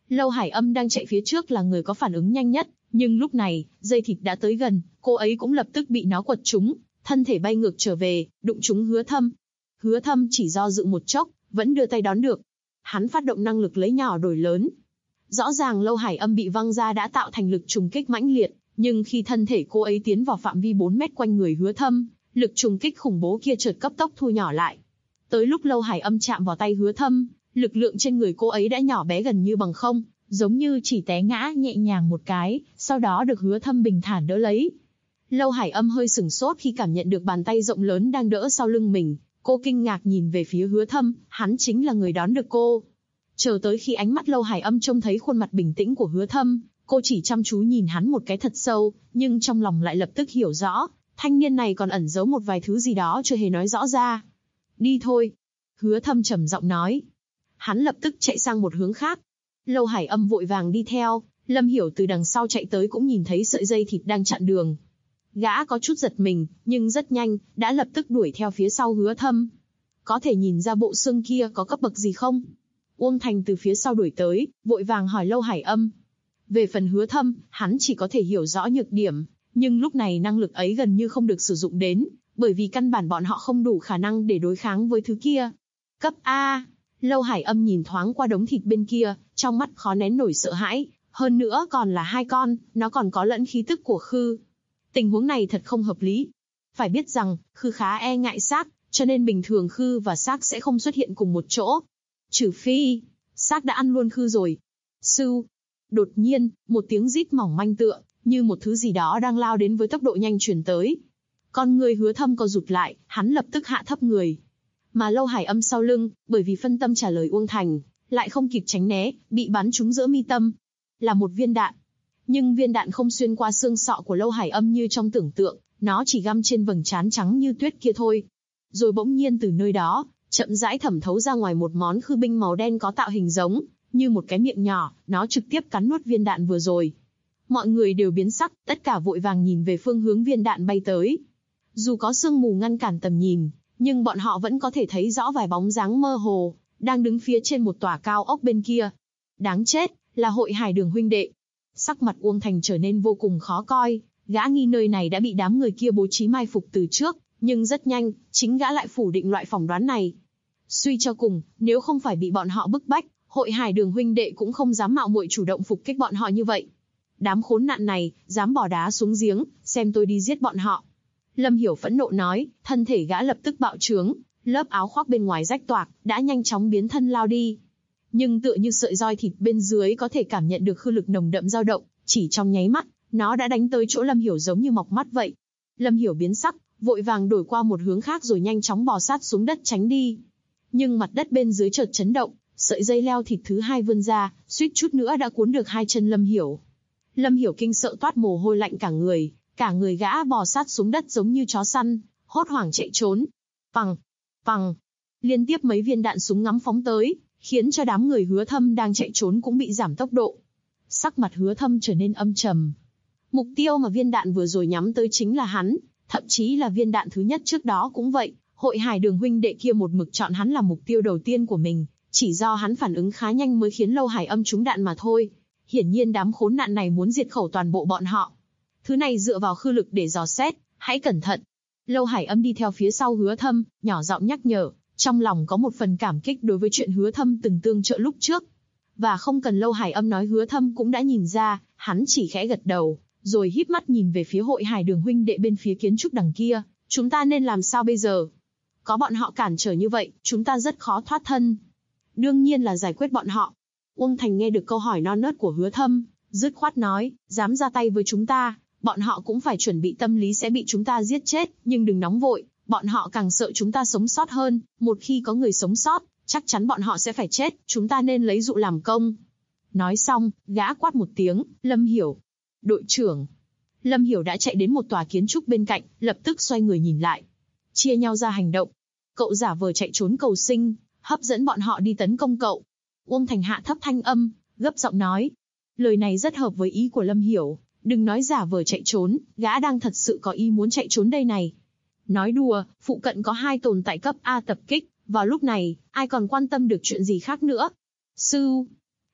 Lâu Hải Âm đang chạy phía trước là người có phản ứng nhanh nhất, nhưng lúc này, dây thịt đã tới gần, cô ấy cũng lập tức bị nó quật trúng, thân thể bay ngược trở về, đụng trúng Hứa Thâm. Hứa Thâm chỉ do dự một chốc, vẫn đưa tay đón được. Hắn phát động năng lực lấy nhỏ đổi lớn. Rõ ràng Lâu Hải Âm bị văng ra đã tạo thành lực trùng kích mãnh liệt, nhưng khi thân thể cô ấy tiến vào phạm vi 4 mét quanh người Hứa Thâm, lực trùng kích khủng bố kia chợt cấp tốc thu nhỏ lại. Tới lúc Lâu Hải Âm chạm vào tay Hứa Thâm, lực lượng trên người cô ấy đã nhỏ bé gần như bằng không, giống như chỉ té ngã nhẹ nhàng một cái, sau đó được Hứa Thâm bình thản đỡ lấy. Lâu Hải Âm hơi sửng sốt khi cảm nhận được bàn tay rộng lớn đang đỡ sau lưng mình, cô kinh ngạc nhìn về phía Hứa Thâm, hắn chính là người đón được cô. Chờ tới khi ánh mắt Lâu Hải Âm trông thấy khuôn mặt bình tĩnh của Hứa Thâm, cô chỉ chăm chú nhìn hắn một cái thật sâu, nhưng trong lòng lại lập tức hiểu rõ, thanh niên này còn ẩn giấu một vài thứ gì đó chưa hề nói rõ ra. Đi thôi. Hứa Thâm trầm giọng nói. Hắn lập tức chạy sang một hướng khác. Lâu Hải Âm vội vàng đi theo, Lâm Hiểu từ đằng sau chạy tới cũng nhìn thấy sợi dây thịt đang chặn đường. Gã có chút giật mình, nhưng rất nhanh, đã lập tức đuổi theo phía sau Hứa Thâm. Có thể nhìn ra bộ xương kia có cấp bậc gì không? Uông Thành từ phía sau đuổi tới, vội vàng hỏi Lâu Hải Âm. Về phần Hứa Thâm, hắn chỉ có thể hiểu rõ nhược điểm, nhưng lúc này năng lực ấy gần như không được sử dụng đến, bởi vì căn bản bọn họ không đủ khả năng để đối kháng với thứ kia. Cấp A. Lâu Hải Âm nhìn thoáng qua đống thịt bên kia, trong mắt khó nén nổi sợ hãi, hơn nữa còn là 2 con, nó còn có lẫn khí tức của Khư. Tình huống này thật không hợp lý. Phải biết rằng, Khư khá e ngại xác, cho nên bình thường Khư và xác sẽ không xuất hiện cùng một chỗ. Trừ phi, xác đã ăn luôn Khư rồi. Sưu. Đột nhiên, một tiếng rít mỏng manh tựa, như một thứ gì đó đang lao đến với tốc độ nhanh truyền tới. Con người Hứa Thâm co rụt lại, hắn lập tức hạ thấp người. Mà Lâu Hải Âm sau lưng, bởi vì phân tâm trả lời Uông Thành, lại không kịp tránh né, bị bắn trúng giữa mi tâm. Là một viên đạn. Nhưng viên đạn không xuyên qua xương sọ của Lâu Hải Âm như trong tưởng tượng, nó chỉ găm trên vầng trán trắng như tuyết kia thôi. Rồi bỗng nhiên từ nơi đó, chậm rãi thẩm thấu ra ngoài một món khư binh màu đen có tạo hình giống như một cái miệng nhỏ, nó trực tiếp cắn nuốt viên đạn vừa rồi. Mọi người đều biến sắc, tất cả vội vàng nhìn về phương hướng viên đạn bay tới. Dù có sương mù ngăn cản tầm nhìn, nhưng bọn họ vẫn có thể thấy rõ vài bóng dáng mơ hồ, đang đứng phía trên một tòa cao ốc bên kia. Đáng chết, là Hội Hải Đường huynh đệ. Sắc mặt Uông Thành trở nên vô cùng khó coi, gã nghi nơi này đã bị đám người kia bố trí mai phục từ trước, nhưng rất nhanh, chính gã lại phủ định loại phỏng đoán này. Suy cho cùng, nếu không phải bị bọn họ bức bách, Hội Hải Đường huynh đệ cũng không dám mạo muội chủ động phục kích bọn họ như vậy. Đám khốn nạn này, dám bỏ đá xuống giếng, xem tôi đi giết bọn họ. Lâm Hiểu phẫn nộ nói, thân thể gã lập tức bạo trướng, lớp áo khoác bên ngoài rách toạc, đã nhanh chóng biến thân lao đi. Nhưng tựa như sợi roi thịt bên dưới có thể cảm nhận được khư lực nồng đậm dao động, chỉ trong nháy mắt, nó đã đánh tới chỗ Lâm Hiểu giống như mọc mắt vậy. Lâm Hiểu biến sắc, vội vàng đổi qua một hướng khác rồi nhanh chóng bò sát xuống đất tránh đi. Nhưng mặt đất bên dưới chợt chấn động, sợi dây leo thịt thứ 2 vươn ra, suýt chút nữa đã cuốn được 2 chân Lâm Hiểu. Lâm Hiểu kinh sợ toát mồ hôi lạnh cả người gã bò sát xuống đất giống như chó săn, hốt hoảng chạy trốn. Phằng, phằng, liên tiếp mấy viên đạn súng ngắm phóng tới, khiến cho đám người Hứa Thâm đang chạy trốn cũng bị giảm tốc độ. Sắc mặt Hứa Thâm trở nên âm trầm. Mục tiêu mà viên đạn vừa rồi nhắm tới chính là hắn, thậm chí là viên đạn thứ nhất trước đó cũng vậy. Hội Hải Đường huynh đệ kia một mực chọn hắn là mục tiêu đầu tiên của mình, chỉ do hắn phản ứng khá nhanh mới khiến Lâu Hải Âm trúng đạn mà thôi. Hiển nhiên đám khốn nạn này muốn diệt khẩu toàn bộ bọn họ. Thứ này dựa vào khư lực để dò xét, hãy cẩn thận. Lâu Hải Âm đi theo phía sau Hứa Thâm, nhỏ giọng nhắc nhở, trong lòng có một phần cảm kích đối với chuyện Hứa Thâm từng tương trợ lúc trước. Và không cần Lâu Hải Âm nói Hứa Thâm cũng đã nhìn ra, hắn chỉ khẽ gật đầu, rồi híp mắt nhìn về phía Hội Hải Đường huynh đệ bên phía kiến trúc đằng kia. Chúng ta nên làm sao bây giờ? Có bọn họ cản trở như vậy, chúng ta rất khó thoát thân. Đương nhiên là giải quyết bọn họ. Uông Thành nghe được câu hỏi non nớt của Hứa Thâm, dứt khoát nói, dám ra tay với chúng ta, bọn họ cũng phải chuẩn bị tâm lý sẽ bị chúng ta giết chết, nhưng đừng nóng vội, bọn họ càng sợ chúng ta sống sót hơn, một khi có người sống sót, chắc chắn bọn họ sẽ phải chết, chúng ta nên lấy dụ làm công. Nói xong, gã quát một tiếng, Lâm Hiểu. Đội trưởng. Lâm Hiểu đã chạy đến một tòa kiến trúc bên cạnh, lập tức xoay người nhìn lại. Chia nhau ra hành động. Cậu giả vờ chạy trốn cầu sinh, hấp dẫn bọn họ đi tấn công cậu. Uông Thành hạ thấp thanh âm, gấp giọng nói. Lời này rất hợp với ý của Lâm Hiểu, đừng nói giả vờ chạy trốn, gã đang thật sự có ý muốn chạy trốn đây này. Nói đùa, phụ cận có 2 tồn tại cấp A tập kích, vào lúc này, ai còn quan tâm được chuyện gì khác nữa. Sư.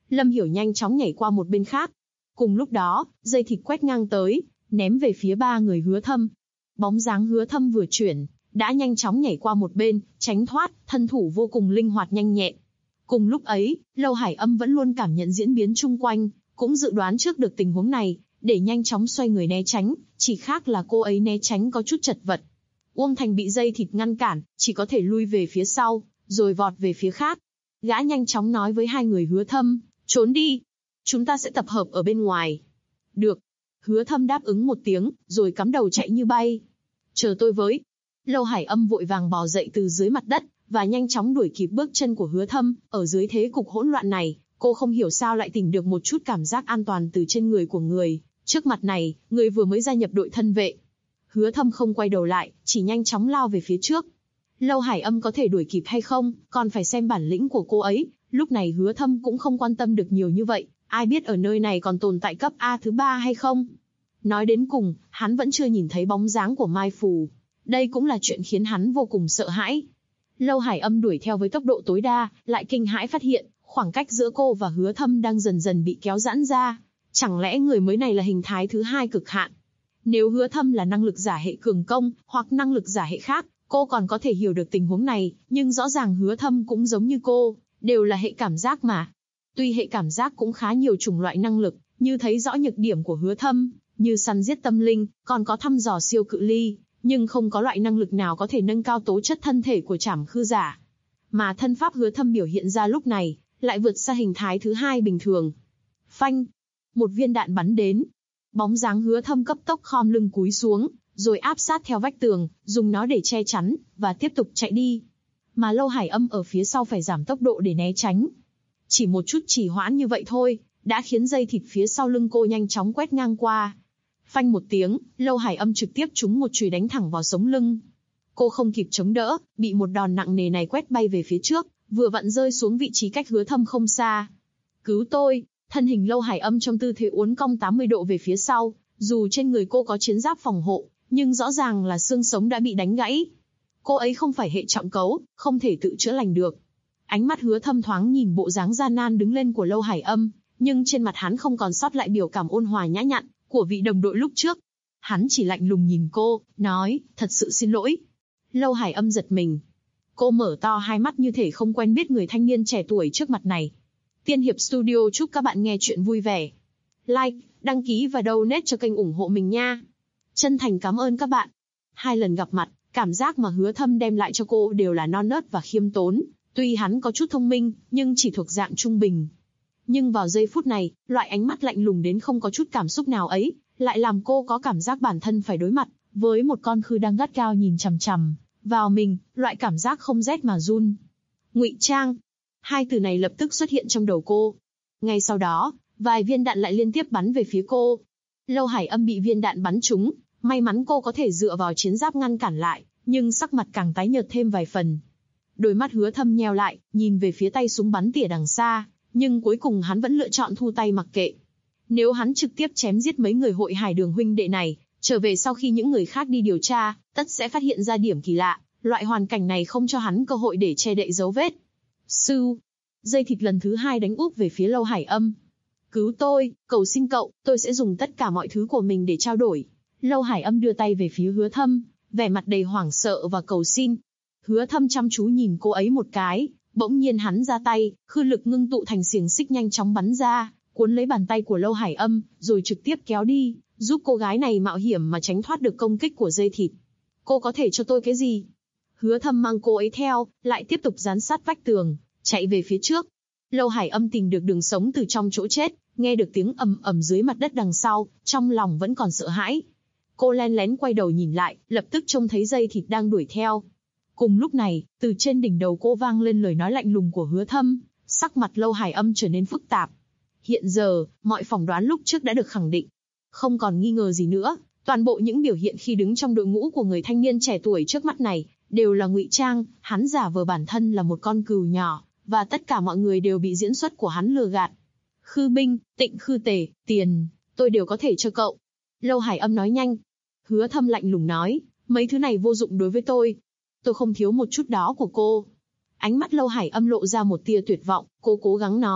Lâm Hiểu nhanh chóng nhảy qua một bên khác. Cùng lúc đó, dây thịt quét ngang tới, ném về phía ba người Hứa Thâm. Bóng dáng Hứa Thâm vừa chuyển, đã nhanh chóng nhảy qua một bên, tránh thoát, thân thủ vô cùng linh hoạt nhanh nhẹn. Cùng lúc ấy, Lâu Hải Âm vẫn luôn cảm nhận diễn biến chung quanh, cũng dự đoán trước được tình huống này, để nhanh chóng xoay người né tránh, chỉ khác là cô ấy né tránh có chút chật vật. Uông Thành bị dây thịt ngăn cản, chỉ có thể lui về phía sau, rồi vọt về phía khác. Gã nhanh chóng nói với hai người Hứa Thâm, trốn đi, chúng ta sẽ tập hợp ở bên ngoài. Được. Hứa Thâm đáp ứng một tiếng, rồi cắm đầu chạy như bay. Chờ tôi với. Lâu Hải Âm vội vàng bò dậy từ dưới mặt đất, và nhanh chóng đuổi kịp bước chân của Hứa Thâm. Ở dưới thế cục hỗn loạn này, cô không hiểu sao lại tìm được một chút cảm giác an toàn từ trên người của người trước mặt này, người vừa mới gia nhập đội thân vệ. Hứa Thâm không quay đầu lại, chỉ nhanh chóng lao về phía trước. Lâu Hải Âm có thể đuổi kịp hay không, còn phải xem bản lĩnh của cô ấy. Lúc này Hứa Thâm cũng không quan tâm được nhiều như vậy, ai biết ở nơi này còn tồn tại cấp A thứ 3 hay không. Nói đến cùng, hắn vẫn chưa nhìn thấy bóng dáng của Mai Phù. Đây cũng là chuyện khiến hắn vô cùng sợ hãi. Lâu Hải Âm đuổi theo với tốc độ tối đa, lại kinh hãi phát hiện, khoảng cách giữa cô và Hứa Thâm đang dần dần bị kéo giãn ra. Chẳng lẽ người mới này là hình thái thứ 2 cực hạn? Nếu Hứa Thâm là năng lực giả hệ cường công, hoặc năng lực giả hệ khác, cô còn có thể hiểu được tình huống này, nhưng rõ ràng Hứa Thâm cũng giống như cô, đều là hệ cảm giác mà. Tuy hệ cảm giác cũng khá nhiều chủng loại năng lực, như thấy rõ nhược điểm của Hứa Thâm, như săn giết tâm linh, còn có thăm dò siêu cự ly, nhưng không có loại năng lực nào có thể nâng cao tố chất thân thể của Trảm Khư giả. Mà thân pháp Hứa Thâm biểu hiện ra lúc này, lại vượt xa hình thái thứ 2 bình thường. Phanh! Một viên đạn bắn đến. Bóng dáng Hứa Thâm cấp tốc khom lưng cúi xuống, rồi áp sát theo vách tường, dùng nó để che chắn, và tiếp tục chạy đi. Mà Lâu Hải Âm ở phía sau phải giảm tốc độ để né tránh. Chỉ một chút trì hoãn như vậy thôi, đã khiến dây thịt phía sau lưng cô nhanh chóng quét ngang qua. Phanh một tiếng, Lâu Hải Âm trực tiếp trúng một chùy đánh thẳng vào sống lưng. Cô không kịp chống đỡ, bị một đòn nặng nề này quét bay về phía trước, vừa vặn rơi xuống vị trí cách Hứa Thâm không xa. Cứu tôi! Thân hình Lâu Hải Âm trong tư thế uốn cong 80 độ về phía sau, dù trên người cô có chiến giáp phòng hộ, nhưng rõ ràng là xương sống đã bị đánh gãy. Cô ấy không phải hệ trọng cấu, không thể tự chữa lành được. Ánh mắt Hứa Thâm thoáng nhìn bộ dáng gian nan đứng lên của Lâu Hải Âm, nhưng trên mặt hắn không còn sót lại biểu cảm ôn hòa nhã nhặn của vị đồng đội lúc trước. Hắn chỉ lạnh lùng nhìn cô, nói, thật sự xin lỗi. Lâu Hải Âm giật mình. Cô mở to hai mắt như thể không quen biết người thanh niên trẻ tuổi trước mặt này. Tiên Hiệp Studio chúc các bạn nghe chuyện vui vẻ. Like, đăng ký và donate cho kênh ủng hộ mình nha. Chân thành cảm ơn các bạn. 2 lần gặp mặt, cảm giác mà Hứa Thâm đem lại cho cô đều là non nớt và khiêm tốn. Tuy hắn có chút thông minh, nhưng chỉ thuộc dạng trung bình. Nhưng vào giây phút này, loại ánh mắt lạnh lùng đến không có chút cảm xúc nào ấy, lại làm cô có cảm giác bản thân phải đối mặt với một con khư đang gắt gao nhìn chằm chằm vào mình, loại cảm giác không rét mà run. Ngụy trang. 2 từ này lập tức xuất hiện trong đầu cô. Ngay sau đó, vài viên đạn lại liên tiếp bắn về phía cô. Lâu Hải Âm bị viên đạn bắn trúng, may mắn cô có thể dựa vào chiến giáp ngăn cản lại, nhưng sắc mặt càng tái nhợt thêm vài phần. Đôi mắt Hứa Thâm nheo lại, nhìn về phía tay súng bắn tỉa đằng xa, nhưng cuối cùng hắn vẫn lựa chọn thu tay mặc kệ. Nếu hắn trực tiếp chém giết mấy người hội Hải Đường huynh đệ này, trở về sau khi những người khác đi điều tra, tất sẽ phát hiện ra điểm kỳ lạ, loại hoàn cảnh này không cho hắn cơ hội để che đậy dấu vết. Sưu, dây thịt lần thứ 2 đánh úp về phía Lâu Hải Âm. Cứu tôi, cầu xin cậu, tôi sẽ dùng tất cả mọi thứ của mình để trao đổi. Lâu Hải Âm đưa tay về phía Hứa Thâm, vẻ mặt đầy hoảng sợ và cầu xin. Hứa Thâm chăm chú nhìn cô ấy một cái, bỗng nhiên hắn ra tay, khư lực ngưng tụ thành xiềng xích nhanh chóng bắn ra, cuốn lấy bàn tay của Lâu Hải Âm, rồi trực tiếp kéo đi, giúp cô gái này mạo hiểm mà tránh thoát được công kích của dây thịt. Cô có thể cho tôi cái gì? Hứa Thâm mang cô ấy theo, lại tiếp tục dán sát vách tường, chạy về phía trước. Lâu Hải Âm tìm được đường sống từ trong chỗ chết, nghe được tiếng ầm ầm dưới mặt đất đằng sau, trong lòng vẫn còn sợ hãi. Cô len lén quay đầu nhìn lại, lập tức trông thấy dây thịt đang đuổi theo. Cùng lúc này, từ trên đỉnh đầu cô vang lên lời nói lạnh lùng của Hứa Thâm, sắc mặt Lâu Hải Âm trở nên phức tạp. Hiện giờ, mọi phỏng đoán lúc trước đã được khẳng định. Không còn nghi ngờ gì nữa, toàn bộ những biểu hiện khi đứng trong đội ngũ của người thanh niên trẻ tuổi trước mắt này, đều là ngụy trang, hắn giả vờ bản thân là một con cừu nhỏ, và tất cả mọi người đều bị diễn xuất của hắn lừa gạt. Khư binh, tịnh khư tề, tiền, tôi đều có thể cho cậu. Lâu Hải Âm nói nhanh. Hứa Thâm lạnh lùng nói, mấy thứ này vô dụng đối với tôi. Tôi không thiếu một chút đó của cô. Ánh mắt Lâu Hải Âm lộ ra một tia tuyệt vọng, cô cố gắng nói,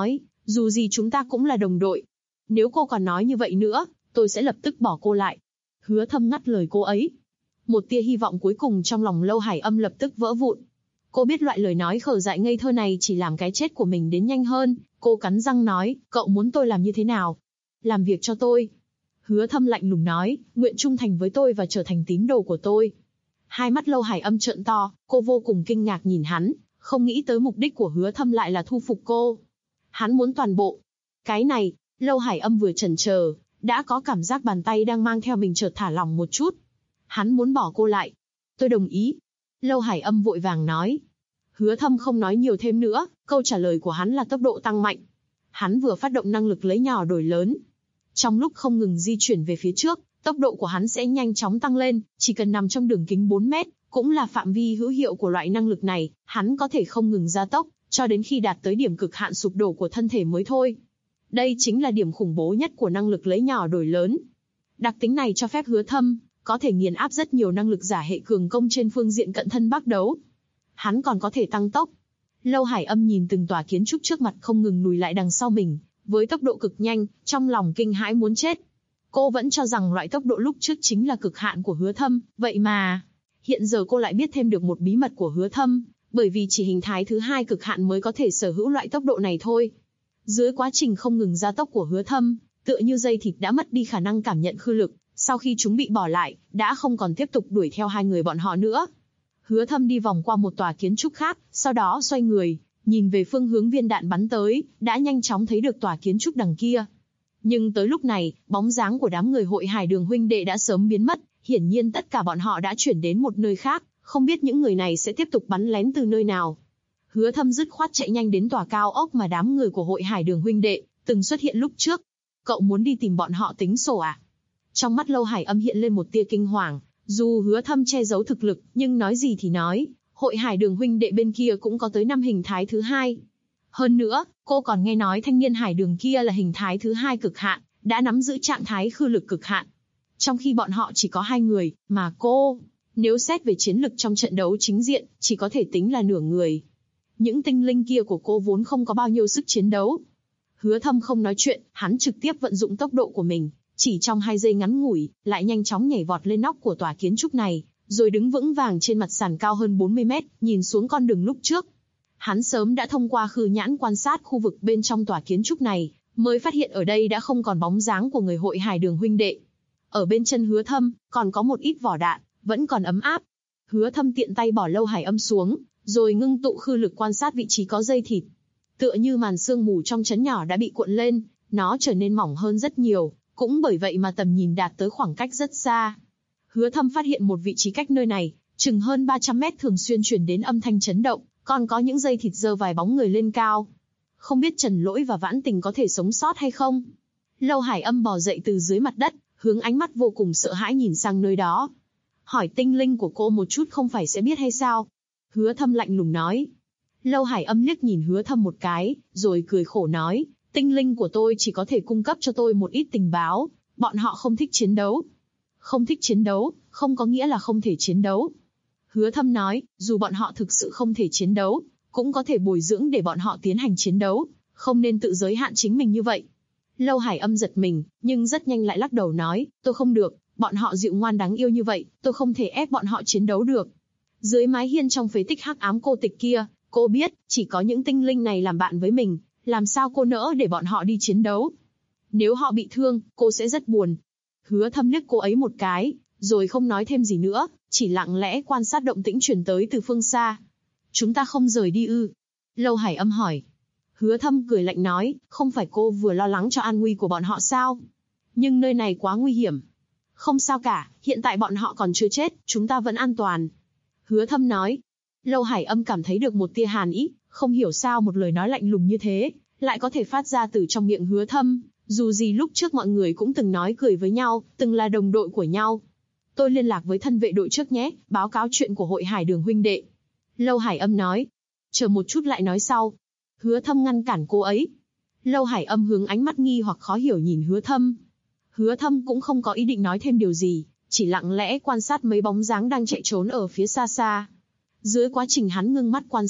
Dù gì chúng ta cũng là đồng đội. Nếu cô còn nói như vậy nữa, tôi sẽ lập tức bỏ cô lại. Hứa Thâm ngắt lời cô ấy. Một tia hy vọng cuối cùng trong lòng Lâu Hải Âm lập tức vỡ vụn. Cô biết loại lời nói khờ dại ngây thơ này chỉ làm cái chết của mình đến nhanh hơn. Cô cắn răng nói, cậu muốn tôi làm như thế nào? Làm việc cho tôi. Hứa Thâm lạnh lùng nói, nguyện trung thành với tôi và trở thành tín đồ của tôi. Hai mắt Lâu Hải Âm trợn to, cô vô cùng kinh ngạc nhìn hắn, không nghĩ tới mục đích của Hứa Thâm lại là thu phục cô. Hắn muốn toàn bộ. Cái này, Lâu Hải Âm vừa chần chờ, đã có cảm giác bàn tay đang mang theo mình chợt thả lỏng một chút. Hắn muốn bỏ cô lại. Tôi đồng ý. Lâu Hải Âm vội vàng nói. Hứa Thâm không nói nhiều thêm nữa, câu trả lời của hắn là tốc độ tăng mạnh. Hắn vừa phát động năng lực lấy nhỏ đổi lớn. Trong lúc không ngừng di chuyển về phía trước, tốc độ của hắn sẽ nhanh chóng tăng lên, chỉ cần nằm trong đường kính 4 mét, cũng là phạm vi hữu hiệu của loại năng lực này, hắn có thể không ngừng gia tốc, cho đến khi đạt tới điểm cực hạn sụp đổ của thân thể mới thôi. Đây chính là điểm khủng bố nhất của năng lực lấy nhỏ đổi lớn. Đặc tính này cho phép Hứa Thâm có thể nghiền áp rất nhiều năng lực giả hệ cường công trên phương diện cận thân bác đấu. Hắn còn có thể tăng tốc. Lâu Hải Âm nhìn từng tòa kiến trúc trước mặt không ngừng lùi lại đằng sau mình, với tốc độ cực nhanh, trong lòng kinh hãi muốn chết. Cô vẫn cho rằng loại tốc độ lúc trước chính là cực hạn của Hứa Thâm, vậy mà hiện giờ cô lại biết thêm được một bí mật của Hứa Thâm, bởi vì chỉ hình thái thứ hai cực hạn mới có thể sở hữu loại tốc độ này thôi. Dưới quá trình không ngừng gia tốc của Hứa Thâm, tựa như dây thịt đã mất đi khả năng cảm nhận khư lực, sau khi chúng bị bỏ lại, đã không còn tiếp tục đuổi theo hai người bọn họ nữa. Hứa Thâm đi vòng qua một tòa kiến trúc khác, sau đó xoay người, nhìn về phương hướng viên đạn bắn tới, đã nhanh chóng thấy được tòa kiến trúc đằng kia. Nhưng tới lúc này, bóng dáng của đám người Hội Hải Đường huynh đệ đã sớm biến mất, hiển nhiên tất cả bọn họ đã chuyển đến một nơi khác, không biết những người này sẽ tiếp tục bắn lén từ nơi nào. Hứa Thâm dứt khoát chạy nhanh đến tòa cao ốc mà đám người của Hội Hải Đường huynh đệ từng xuất hiện lúc trước. Cậu muốn đi tìm bọn họ tính sổ à? Trong mắt Lâu Hải Âm hiện lên một tia kinh hoàng, dù Hứa Thâm che giấu thực lực, nhưng nói gì thì nói, Hội Hải Đường huynh đệ bên kia cũng có tới 5 hình thái thứ hai. Hơn nữa, cô còn nghe nói thanh niên Hải Đường kia là hình thái thứ hai cực hạn, đã nắm giữ trạng thái khư lực cực hạn. Trong khi bọn họ chỉ có 2 người, mà cô, nếu xét về chiến lực trong trận đấu chính diện, chỉ có thể tính là nửa người. Những tinh linh kia của cô vốn không có bao nhiêu sức chiến đấu. Hứa Thâm không nói chuyện, hắn trực tiếp vận dụng tốc độ của mình, chỉ trong 2 giây ngắn ngủi, lại nhanh chóng nhảy vọt lên nóc của tòa kiến trúc này, rồi đứng vững vàng trên mặt sàn cao hơn 40 mét, nhìn xuống con đường lúc trước. Hắn sớm đã thông qua khư nhãn quan sát khu vực bên trong tòa kiến trúc này, mới phát hiện ở đây đã không còn bóng dáng của người Hội Hải Đường huynh đệ. Ở bên chân Hứa Thâm, còn có một ít vỏ đạn, vẫn còn ấm áp. Hứa Thâm tiện tay bỏ Lâu Hải Âm xuống, rồi ngưng tụ khư lực quan sát vị trí có dây thịt. Tựa như màn sương mù trong trấn nhỏ đã bị cuộn lên, nó trở nên mỏng hơn rất nhiều, cũng bởi vậy mà tầm nhìn đạt tới khoảng cách rất xa. Hứa Thâm phát hiện một vị trí cách nơi này, chừng hơn 300 mét thường xuyên truyền đến âm thanh chấn động, còn có những dây thịt giơ vài bóng người lên cao. Không biết Trần Lỗi và Vãn Tình có thể sống sót hay không? Lâu Hải Âm bò dậy từ dưới mặt đất, hướng ánh mắt vô cùng sợ hãi nhìn sang nơi đó. Hỏi tinh linh của cô một chút không phải sẽ biết hay sao? Hứa Thâm lạnh lùng nói. Lâu Hải Âm liếc nhìn Hứa Thâm một cái, rồi cười khổ nói, tinh linh của tôi chỉ có thể cung cấp cho tôi một ít tình báo, bọn họ không thích chiến đấu. Không thích chiến đấu, không có nghĩa là không thể chiến đấu. Hứa Thâm nói, dù bọn họ thực sự không thể chiến đấu, cũng có thể bồi dưỡng để bọn họ tiến hành chiến đấu, không nên tự giới hạn chính mình như vậy. Lâu Hải Âm giật mình, nhưng rất nhanh lại lắc đầu nói, tôi không được, bọn họ dịu ngoan đáng yêu như vậy, tôi không thể ép bọn họ chiến đấu được. Dưới mái hiên trong phế tích hắc ám cô tịch kia, cô biết, chỉ có những tinh linh này làm bạn với mình, làm sao cô nỡ để bọn họ đi chiến đấu. Nếu họ bị thương, cô sẽ rất buồn. Hứa Thâm liếc cô ấy một cái, rồi không nói thêm gì nữa, chỉ lặng lẽ quan sát động tĩnh truyền tới từ phương xa. Chúng ta không rời đi ư? Lâu Hải Âm hỏi. Hứa Thâm cười lạnh nói, không phải cô vừa lo lắng cho an nguy của bọn họ sao? Nhưng nơi này quá nguy hiểm. Không sao cả, hiện tại bọn họ còn chưa chết, chúng ta vẫn an toàn. Hứa Thâm nói. Lâu Hải Âm cảm thấy được một tia hàn ý, không hiểu sao một lời nói lạnh lùng như thế, lại có thể phát ra từ trong miệng Hứa Thâm. Dù gì lúc trước mọi người cũng từng nói cười với nhau, từng là đồng đội của nhau. Tôi liên lạc với thân vệ đội trước nhé, báo cáo chuyện của Hội Hải Đường huynh đệ. Lâu Hải Âm nói. Chờ một chút lại nói sau. Hứa Thâm ngăn cản cô ấy. Lâu Hải Âm hướng ánh mắt nghi hoặc khó hiểu nhìn Hứa Thâm. Hứa Thâm cũng không có ý định nói thêm điều gì, chỉ lặng lẽ quan sát mấy bóng dáng đang chạy trốn ở phía xa xa. Dưới quá trình hắn ngưng mắt quan sát,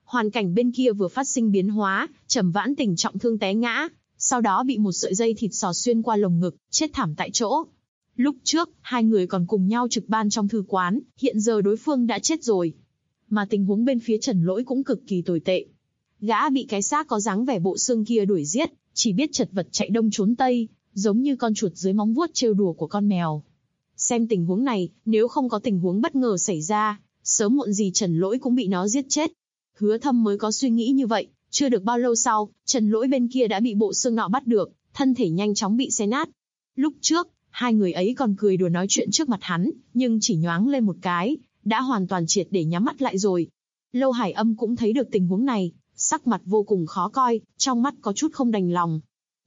Hoàn cảnh bên kia vừa phát sinh biến hóa, Trầm Vãn Tình trọng thương té ngã, sau đó bị một sợi dây thịt sò xuyên qua lồng ngực, chết thảm tại chỗ. Lúc trước, hai người còn cùng nhau trực ban trong thư quán, hiện giờ đối phương đã chết rồi. Mà tình huống bên phía Trần Lỗi cũng cực kỳ tồi tệ. Gã bị cái xác có dáng vẻ bộ xương kia đuổi giết, chỉ biết chật vật chạy đông trốn tây, giống như con chuột dưới móng vuốt trêu đùa của con mèo. Xem tình huống này, nếu không có tình huống bất ngờ xảy ra, sớm muộn gì Trần Lỗi cũng bị nó giết chết. Hứa Thâm mới có suy nghĩ như vậy, chưa được bao lâu sau, Trần Lỗi bên kia đã bị bộ xương nọ bắt được, thân thể nhanh chóng bị xé nát. Lúc trước, hai người ấy còn cười đùa nói chuyện trước mặt hắn, nhưng chỉ nhoáng lên một cái, đã hoàn toàn triệt để nhắm mắt lại rồi. Lâu Hải Âm cũng thấy được tình huống này, sắc mặt vô cùng khó coi, trong mắt có chút không đành lòng.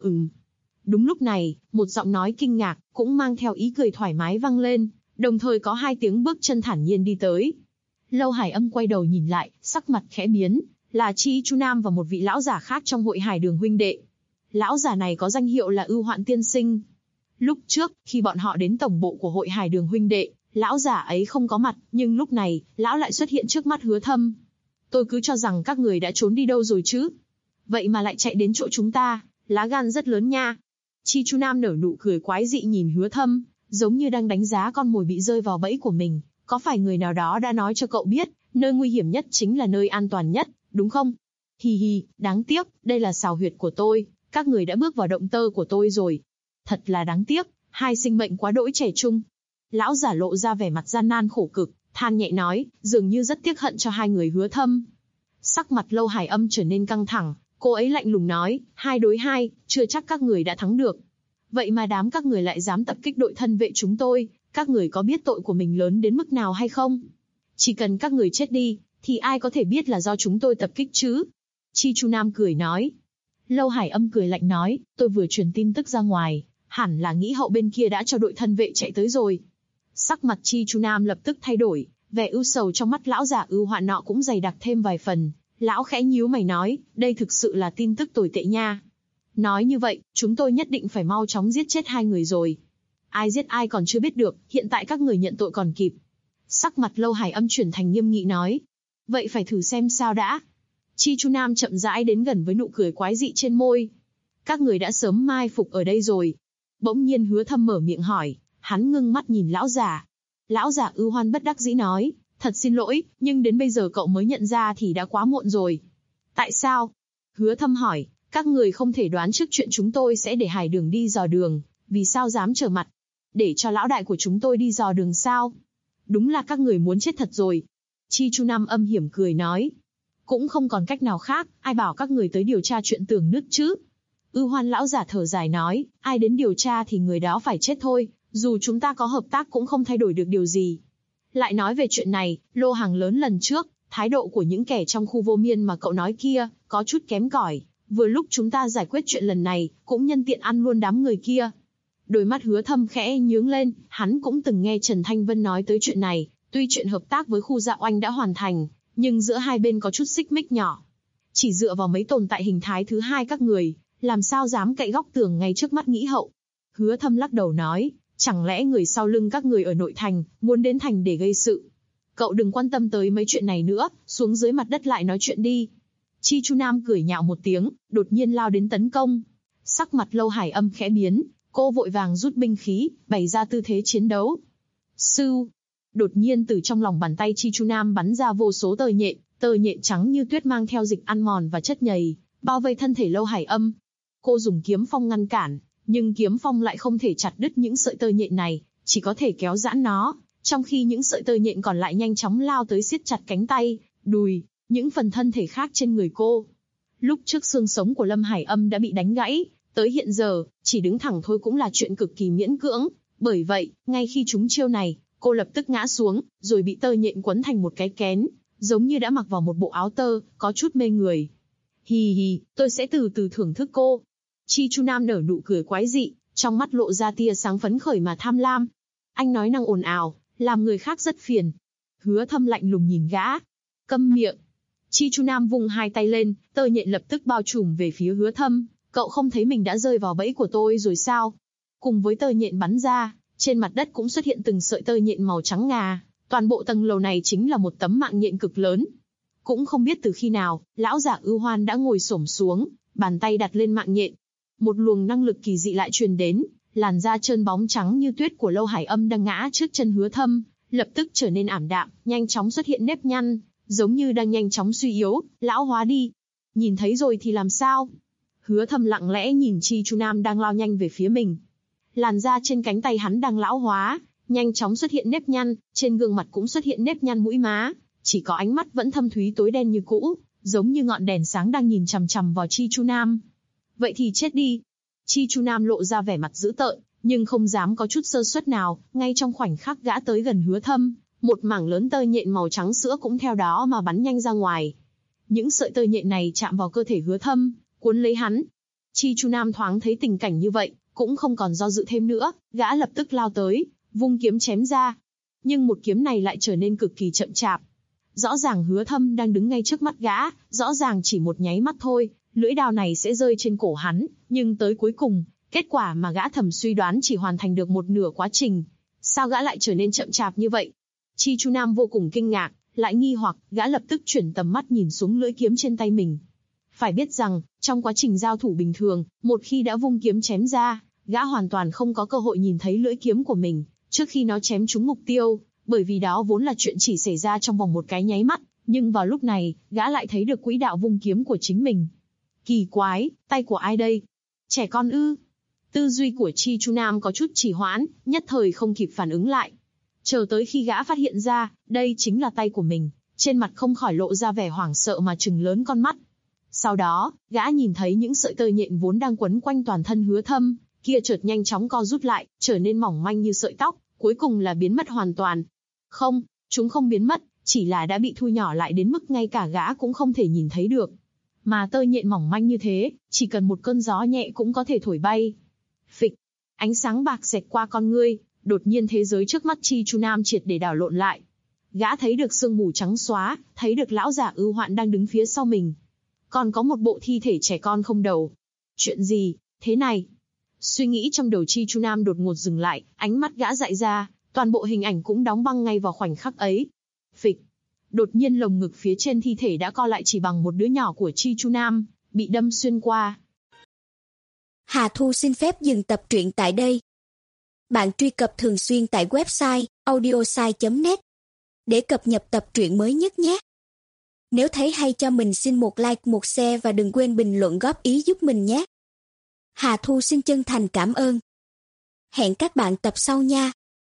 Đúng lúc này, một giọng nói kinh ngạc, cũng mang theo ý cười thoải mái vang lên, đồng thời có hai tiếng bước chân thản nhiên đi tới. Lâu Hải Âm quay đầu nhìn lại, sắc mặt khẽ biến, là Chi Chu Nam và một vị lão giả khác trong hội Hải Đường huynh đệ. Lão giả này có danh hiệu là Ưu Hoạn Tiên Sinh. Lúc trước, khi bọn họ đến tổng bộ của hội Hải Đường huynh đệ, lão giả ấy không có mặt, nhưng lúc này, lão lại xuất hiện trước mắt Hứa Thâm. Tôi cứ cho rằng các người đã trốn đi đâu rồi chứ. Vậy mà lại chạy đến chỗ chúng ta, lá gan rất lớn nha. Chi Chu Nam nở nụ cười quái dị nhìn Hứa Thâm, giống như đang đánh giá con mồi bị rơi vào bẫy của mình. Có phải người nào đó đã nói cho cậu biết, nơi nguy hiểm nhất chính là nơi an toàn nhất, đúng không? Hi hi, đáng tiếc, đây là sào huyệt của tôi, các người đã bước vào động tơ của tôi rồi. Thật là đáng tiếc, hai sinh mệnh quá đỗi trẻ trung. Lão giả lộ ra vẻ mặt gian nan khổ cực, than nhẹ nói, dường như rất tiếc hận cho hai người Hứa Thâm. Sắc mặt Lâu Hải Âm trở nên căng thẳng, cô ấy lạnh lùng nói, 2 đối 2, chưa chắc các người đã thắng được. Vậy mà đám các người lại dám tập kích đội thân vệ chúng tôi, các người có biết tội của mình lớn đến mức nào hay không? Chỉ cần các người chết đi, thì ai có thể biết là do chúng tôi tập kích chứ? Chi Chu Nam cười nói. Lâu Hải Âm cười lạnh nói, tôi vừa truyền tin tức ra ngoài, hẳn là nghĩ hậu bên kia đã cho đội thân vệ chạy tới rồi. Sắc mặt Chi Chu Nam lập tức thay đổi, vẻ ưu sầu trong mắt lão giả ưu hoạn nọ cũng dày đặc thêm vài phần. Lão khẽ nhíu mày nói, đây thực sự là tin tức tồi tệ nha. Nói như vậy, chúng tôi nhất định phải mau chóng giết chết hai người rồi. Ai giết ai còn chưa biết được, hiện tại các người nhận tội còn kịp. Sắc mặt Lâu Hải Âm chuyển thành nghiêm nghị nói. Vậy phải thử xem sao đã. Chi Chu Nam chậm rãi đến gần với nụ cười quái dị trên môi. Các người đã sớm mai phục ở đây rồi. Bỗng nhiên Hứa Thâm mở miệng hỏi, hắn ngưng mắt nhìn lão giả. Lão giả ưu hoan bất đắc dĩ nói, thật xin lỗi, nhưng đến bây giờ cậu mới nhận ra thì đã quá muộn rồi. Tại sao? Hứa Thâm hỏi, các người không thể đoán trước chuyện chúng tôi sẽ để Hải Đường đi dò đường, vì sao dám trở mặt? Để cho lão đại của chúng tôi đi dò đường sao? Đúng là các người muốn chết thật rồi. Chi Chu Nam âm hiểm cười nói. Cũng không còn cách nào khác, ai bảo các người tới điều tra chuyện tường nứt chứ? Ưu hoan lão giả thở dài nói, ai đến điều tra thì người đó phải chết thôi, dù chúng ta có hợp tác cũng không thay đổi được điều gì. Lại nói về chuyện này, lô hàng lớn lần trước, thái độ của những kẻ trong khu vô miên mà cậu nói kia, có chút kém cỏi. Vừa lúc chúng ta giải quyết chuyện lần này, cũng nhân tiện ăn luôn đám người kia. Đôi mắt Hứa Thâm khẽ nhướng lên, hắn cũng từng nghe Trần Thanh Vân nói tới chuyện này, tuy chuyện hợp tác với khu Dạ Oanh đã hoàn thành, nhưng giữa hai bên có chút xích mích nhỏ. Chỉ dựa vào mấy tồn tại hình thái thứ hai các người, làm sao dám cậy góc tường ngay trước mắt nghĩ hậu. Hứa Thâm lắc đầu nói, chẳng lẽ người sau lưng các người ở nội thành, muốn đến thành để gây sự. Cậu đừng quan tâm tới mấy chuyện này nữa, xuống dưới mặt đất lại nói chuyện đi. Chi Chu Nam cười nhạo một tiếng, đột nhiên lao đến tấn công. Sắc mặt Lâu Hải Âm khẽ biến, cô vội vàng rút binh khí, bày ra tư thế chiến đấu. Sưu! Đột nhiên từ trong lòng bàn tay Chi Chu Nam bắn ra vô số tơ nhện trắng như tuyết mang theo dịch ăn mòn và chất nhầy, bao vây thân thể Lâu Hải Âm. Cô dùng kiếm phong ngăn cản, nhưng kiếm phong lại không thể chặt đứt những sợi tơ nhện này, chỉ có thể kéo giãn nó, trong khi những sợi tơ nhện còn lại nhanh chóng lao tới siết chặt cánh tay, đùi, những phần thân thể khác trên người cô. Lúc trước xương sống của Lâm Hải Âm đã bị đánh gãy, tới hiện giờ, chỉ đứng thẳng thôi cũng là chuyện cực kỳ miễn cưỡng, bởi vậy, ngay khi trúng chiêu này, cô lập tức ngã xuống, rồi bị tơ nhện quấn thành một cái kén, giống như đã mặc vào một bộ áo tơ, có chút mê người. Hì hì, tôi sẽ từ từ thưởng thức cô. Chi Chu Nam nở nụ cười quái dị, trong mắt lộ ra tia sáng phấn khởi mà tham lam. Anh nói năng ồn ào, làm người khác rất phiền. Hứa Thâm lạnh lùng nhìn gã. Câm miệng. Chi Chu Nam vung hai tay lên, tơ nhện lập tức bao trùm về phía Hứa Thâm. Cậu không thấy mình đã rơi vào bẫy của tôi rồi sao? Cùng với tơ nhện bắn ra, trên mặt đất cũng xuất hiện từng sợi tơ nhện màu trắng ngà. Toàn bộ tầng lầu này chính là một tấm mạng nhện cực lớn. Cũng không biết từ khi nào, lão giả Ưu Hoan đã ngồi xổm xuống, bàn tay đặt lên mạng nhện. Một luồng năng lực kỳ dị lại truyền đến, làn da trơn bóng trắng như tuyết của Lâu Hải Âm đang ngã trước chân Hứa Thâm, lập tức trở nên ảm đạm, nhanh chóng xuất hiện nếp nhăn, giống như đang nhanh chóng suy yếu, lão hóa đi. Nhìn thấy rồi thì làm sao? Hứa Thâm lặng lẽ nhìn Chi Chu Nam đang lao nhanh về phía mình. Làn da trên cánh tay hắn đang lão hóa, nhanh chóng xuất hiện nếp nhăn, trên gương mặt cũng xuất hiện nếp nhăn mũi má, chỉ có ánh mắt vẫn thâm thúy tối đen như cũ, giống như ngọn đèn sáng đang nhìn chằm chằm vào Chi Chu Nam. Vậy thì chết đi. Chi Chu Nam lộ ra vẻ mặt dữ tợn, nhưng không dám có chút sơ suất nào, ngay trong khoảnh khắc gã tới gần Hứa Thâm, một mảng lớn tơ nhện màu trắng sữa cũng theo đó mà bắn nhanh ra ngoài. Những sợi tơ nhện này chạm vào cơ thể Hứa Thâm, cuốn lấy hắn. Chi Chu Nam thoáng thấy tình cảnh như vậy, cũng không còn do dự thêm nữa, gã lập tức lao tới, vung kiếm chém ra. Nhưng một kiếm này lại trở nên cực kỳ chậm chạp. Rõ ràng Hứa Thâm đang đứng ngay trước mắt gã, rõ ràng chỉ một nháy mắt thôi, lưỡi đao này sẽ rơi trên cổ hắn, nhưng tới cuối cùng, kết quả mà gã thầm suy đoán chỉ hoàn thành được một nửa quá trình. Sao gã lại trở nên chậm chạp như vậy? Chi Chu Nam vô cùng kinh ngạc, lại nghi hoặc, gã lập tức chuyển tầm mắt nhìn xuống lưỡi kiếm trên tay mình. Phải biết rằng, trong quá trình giao thủ bình thường, một khi đã vung kiếm chém ra, gã hoàn toàn không có cơ hội nhìn thấy lưỡi kiếm của mình, trước khi nó chém trúng mục tiêu, bởi vì đó vốn là chuyện chỉ xảy ra trong vòng một cái nháy mắt, nhưng vào lúc này, gã lại thấy được quỹ đạo vung kiếm của chính mình. Kỳ quái, tay của ai đây? Trẻ con ư? Tư duy của Chi Chu Nam có chút trì hoãn, nhất thời không kịp phản ứng lại. Chờ tới khi gã phát hiện ra, đây chính là tay của mình, trên mặt không khỏi lộ ra vẻ hoảng sợ mà trừng lớn con mắt. Sau đó, gã nhìn thấy những sợi tơ nhện vốn đang quấn quanh toàn thân Hứa Thâm, kia chợt nhanh chóng co rút lại, trở nên mỏng manh như sợi tóc, cuối cùng là biến mất hoàn toàn. Không, chúng không biến mất, chỉ là đã bị thu nhỏ lại đến mức ngay cả gã cũng không thể nhìn thấy được. Mà tơ nhện mỏng manh như thế, chỉ cần một cơn gió nhẹ cũng có thể thổi bay. Phịch, ánh sáng bạc xẹt qua con ngươi, đột nhiên thế giới trước mắt Chi Chu Nam triệt để đảo lộn lại. Gã thấy được sương mù trắng xóa, thấy được lão giả Ưu Hoạn đang đứng phía sau mình. Còn có một bộ thi thể trẻ con không đầu. Chuyện gì, thế này? Suy nghĩ trong đầu Chi Chu Nam đột ngột dừng lại, ánh mắt gã dại ra, toàn bộ hình ảnh cũng đóng băng ngay vào khoảnh khắc ấy. Phịch, đột nhiên lồng ngực phía trên thi thể đã co lại chỉ bằng một đứa nhỏ của Chi Chu Nam, bị đâm xuyên qua. Hà Thu xin phép dừng tập truyện tại đây. Bạn truy cập thường xuyên tại website audiosai.net để cập nhật tập truyện mới nhất nhé. Nếu thấy hay cho mình xin một like, một share và đừng quên bình luận góp ý giúp mình nhé. Hà Thu xin chân thành cảm ơn. Hẹn các bạn tập sau nha.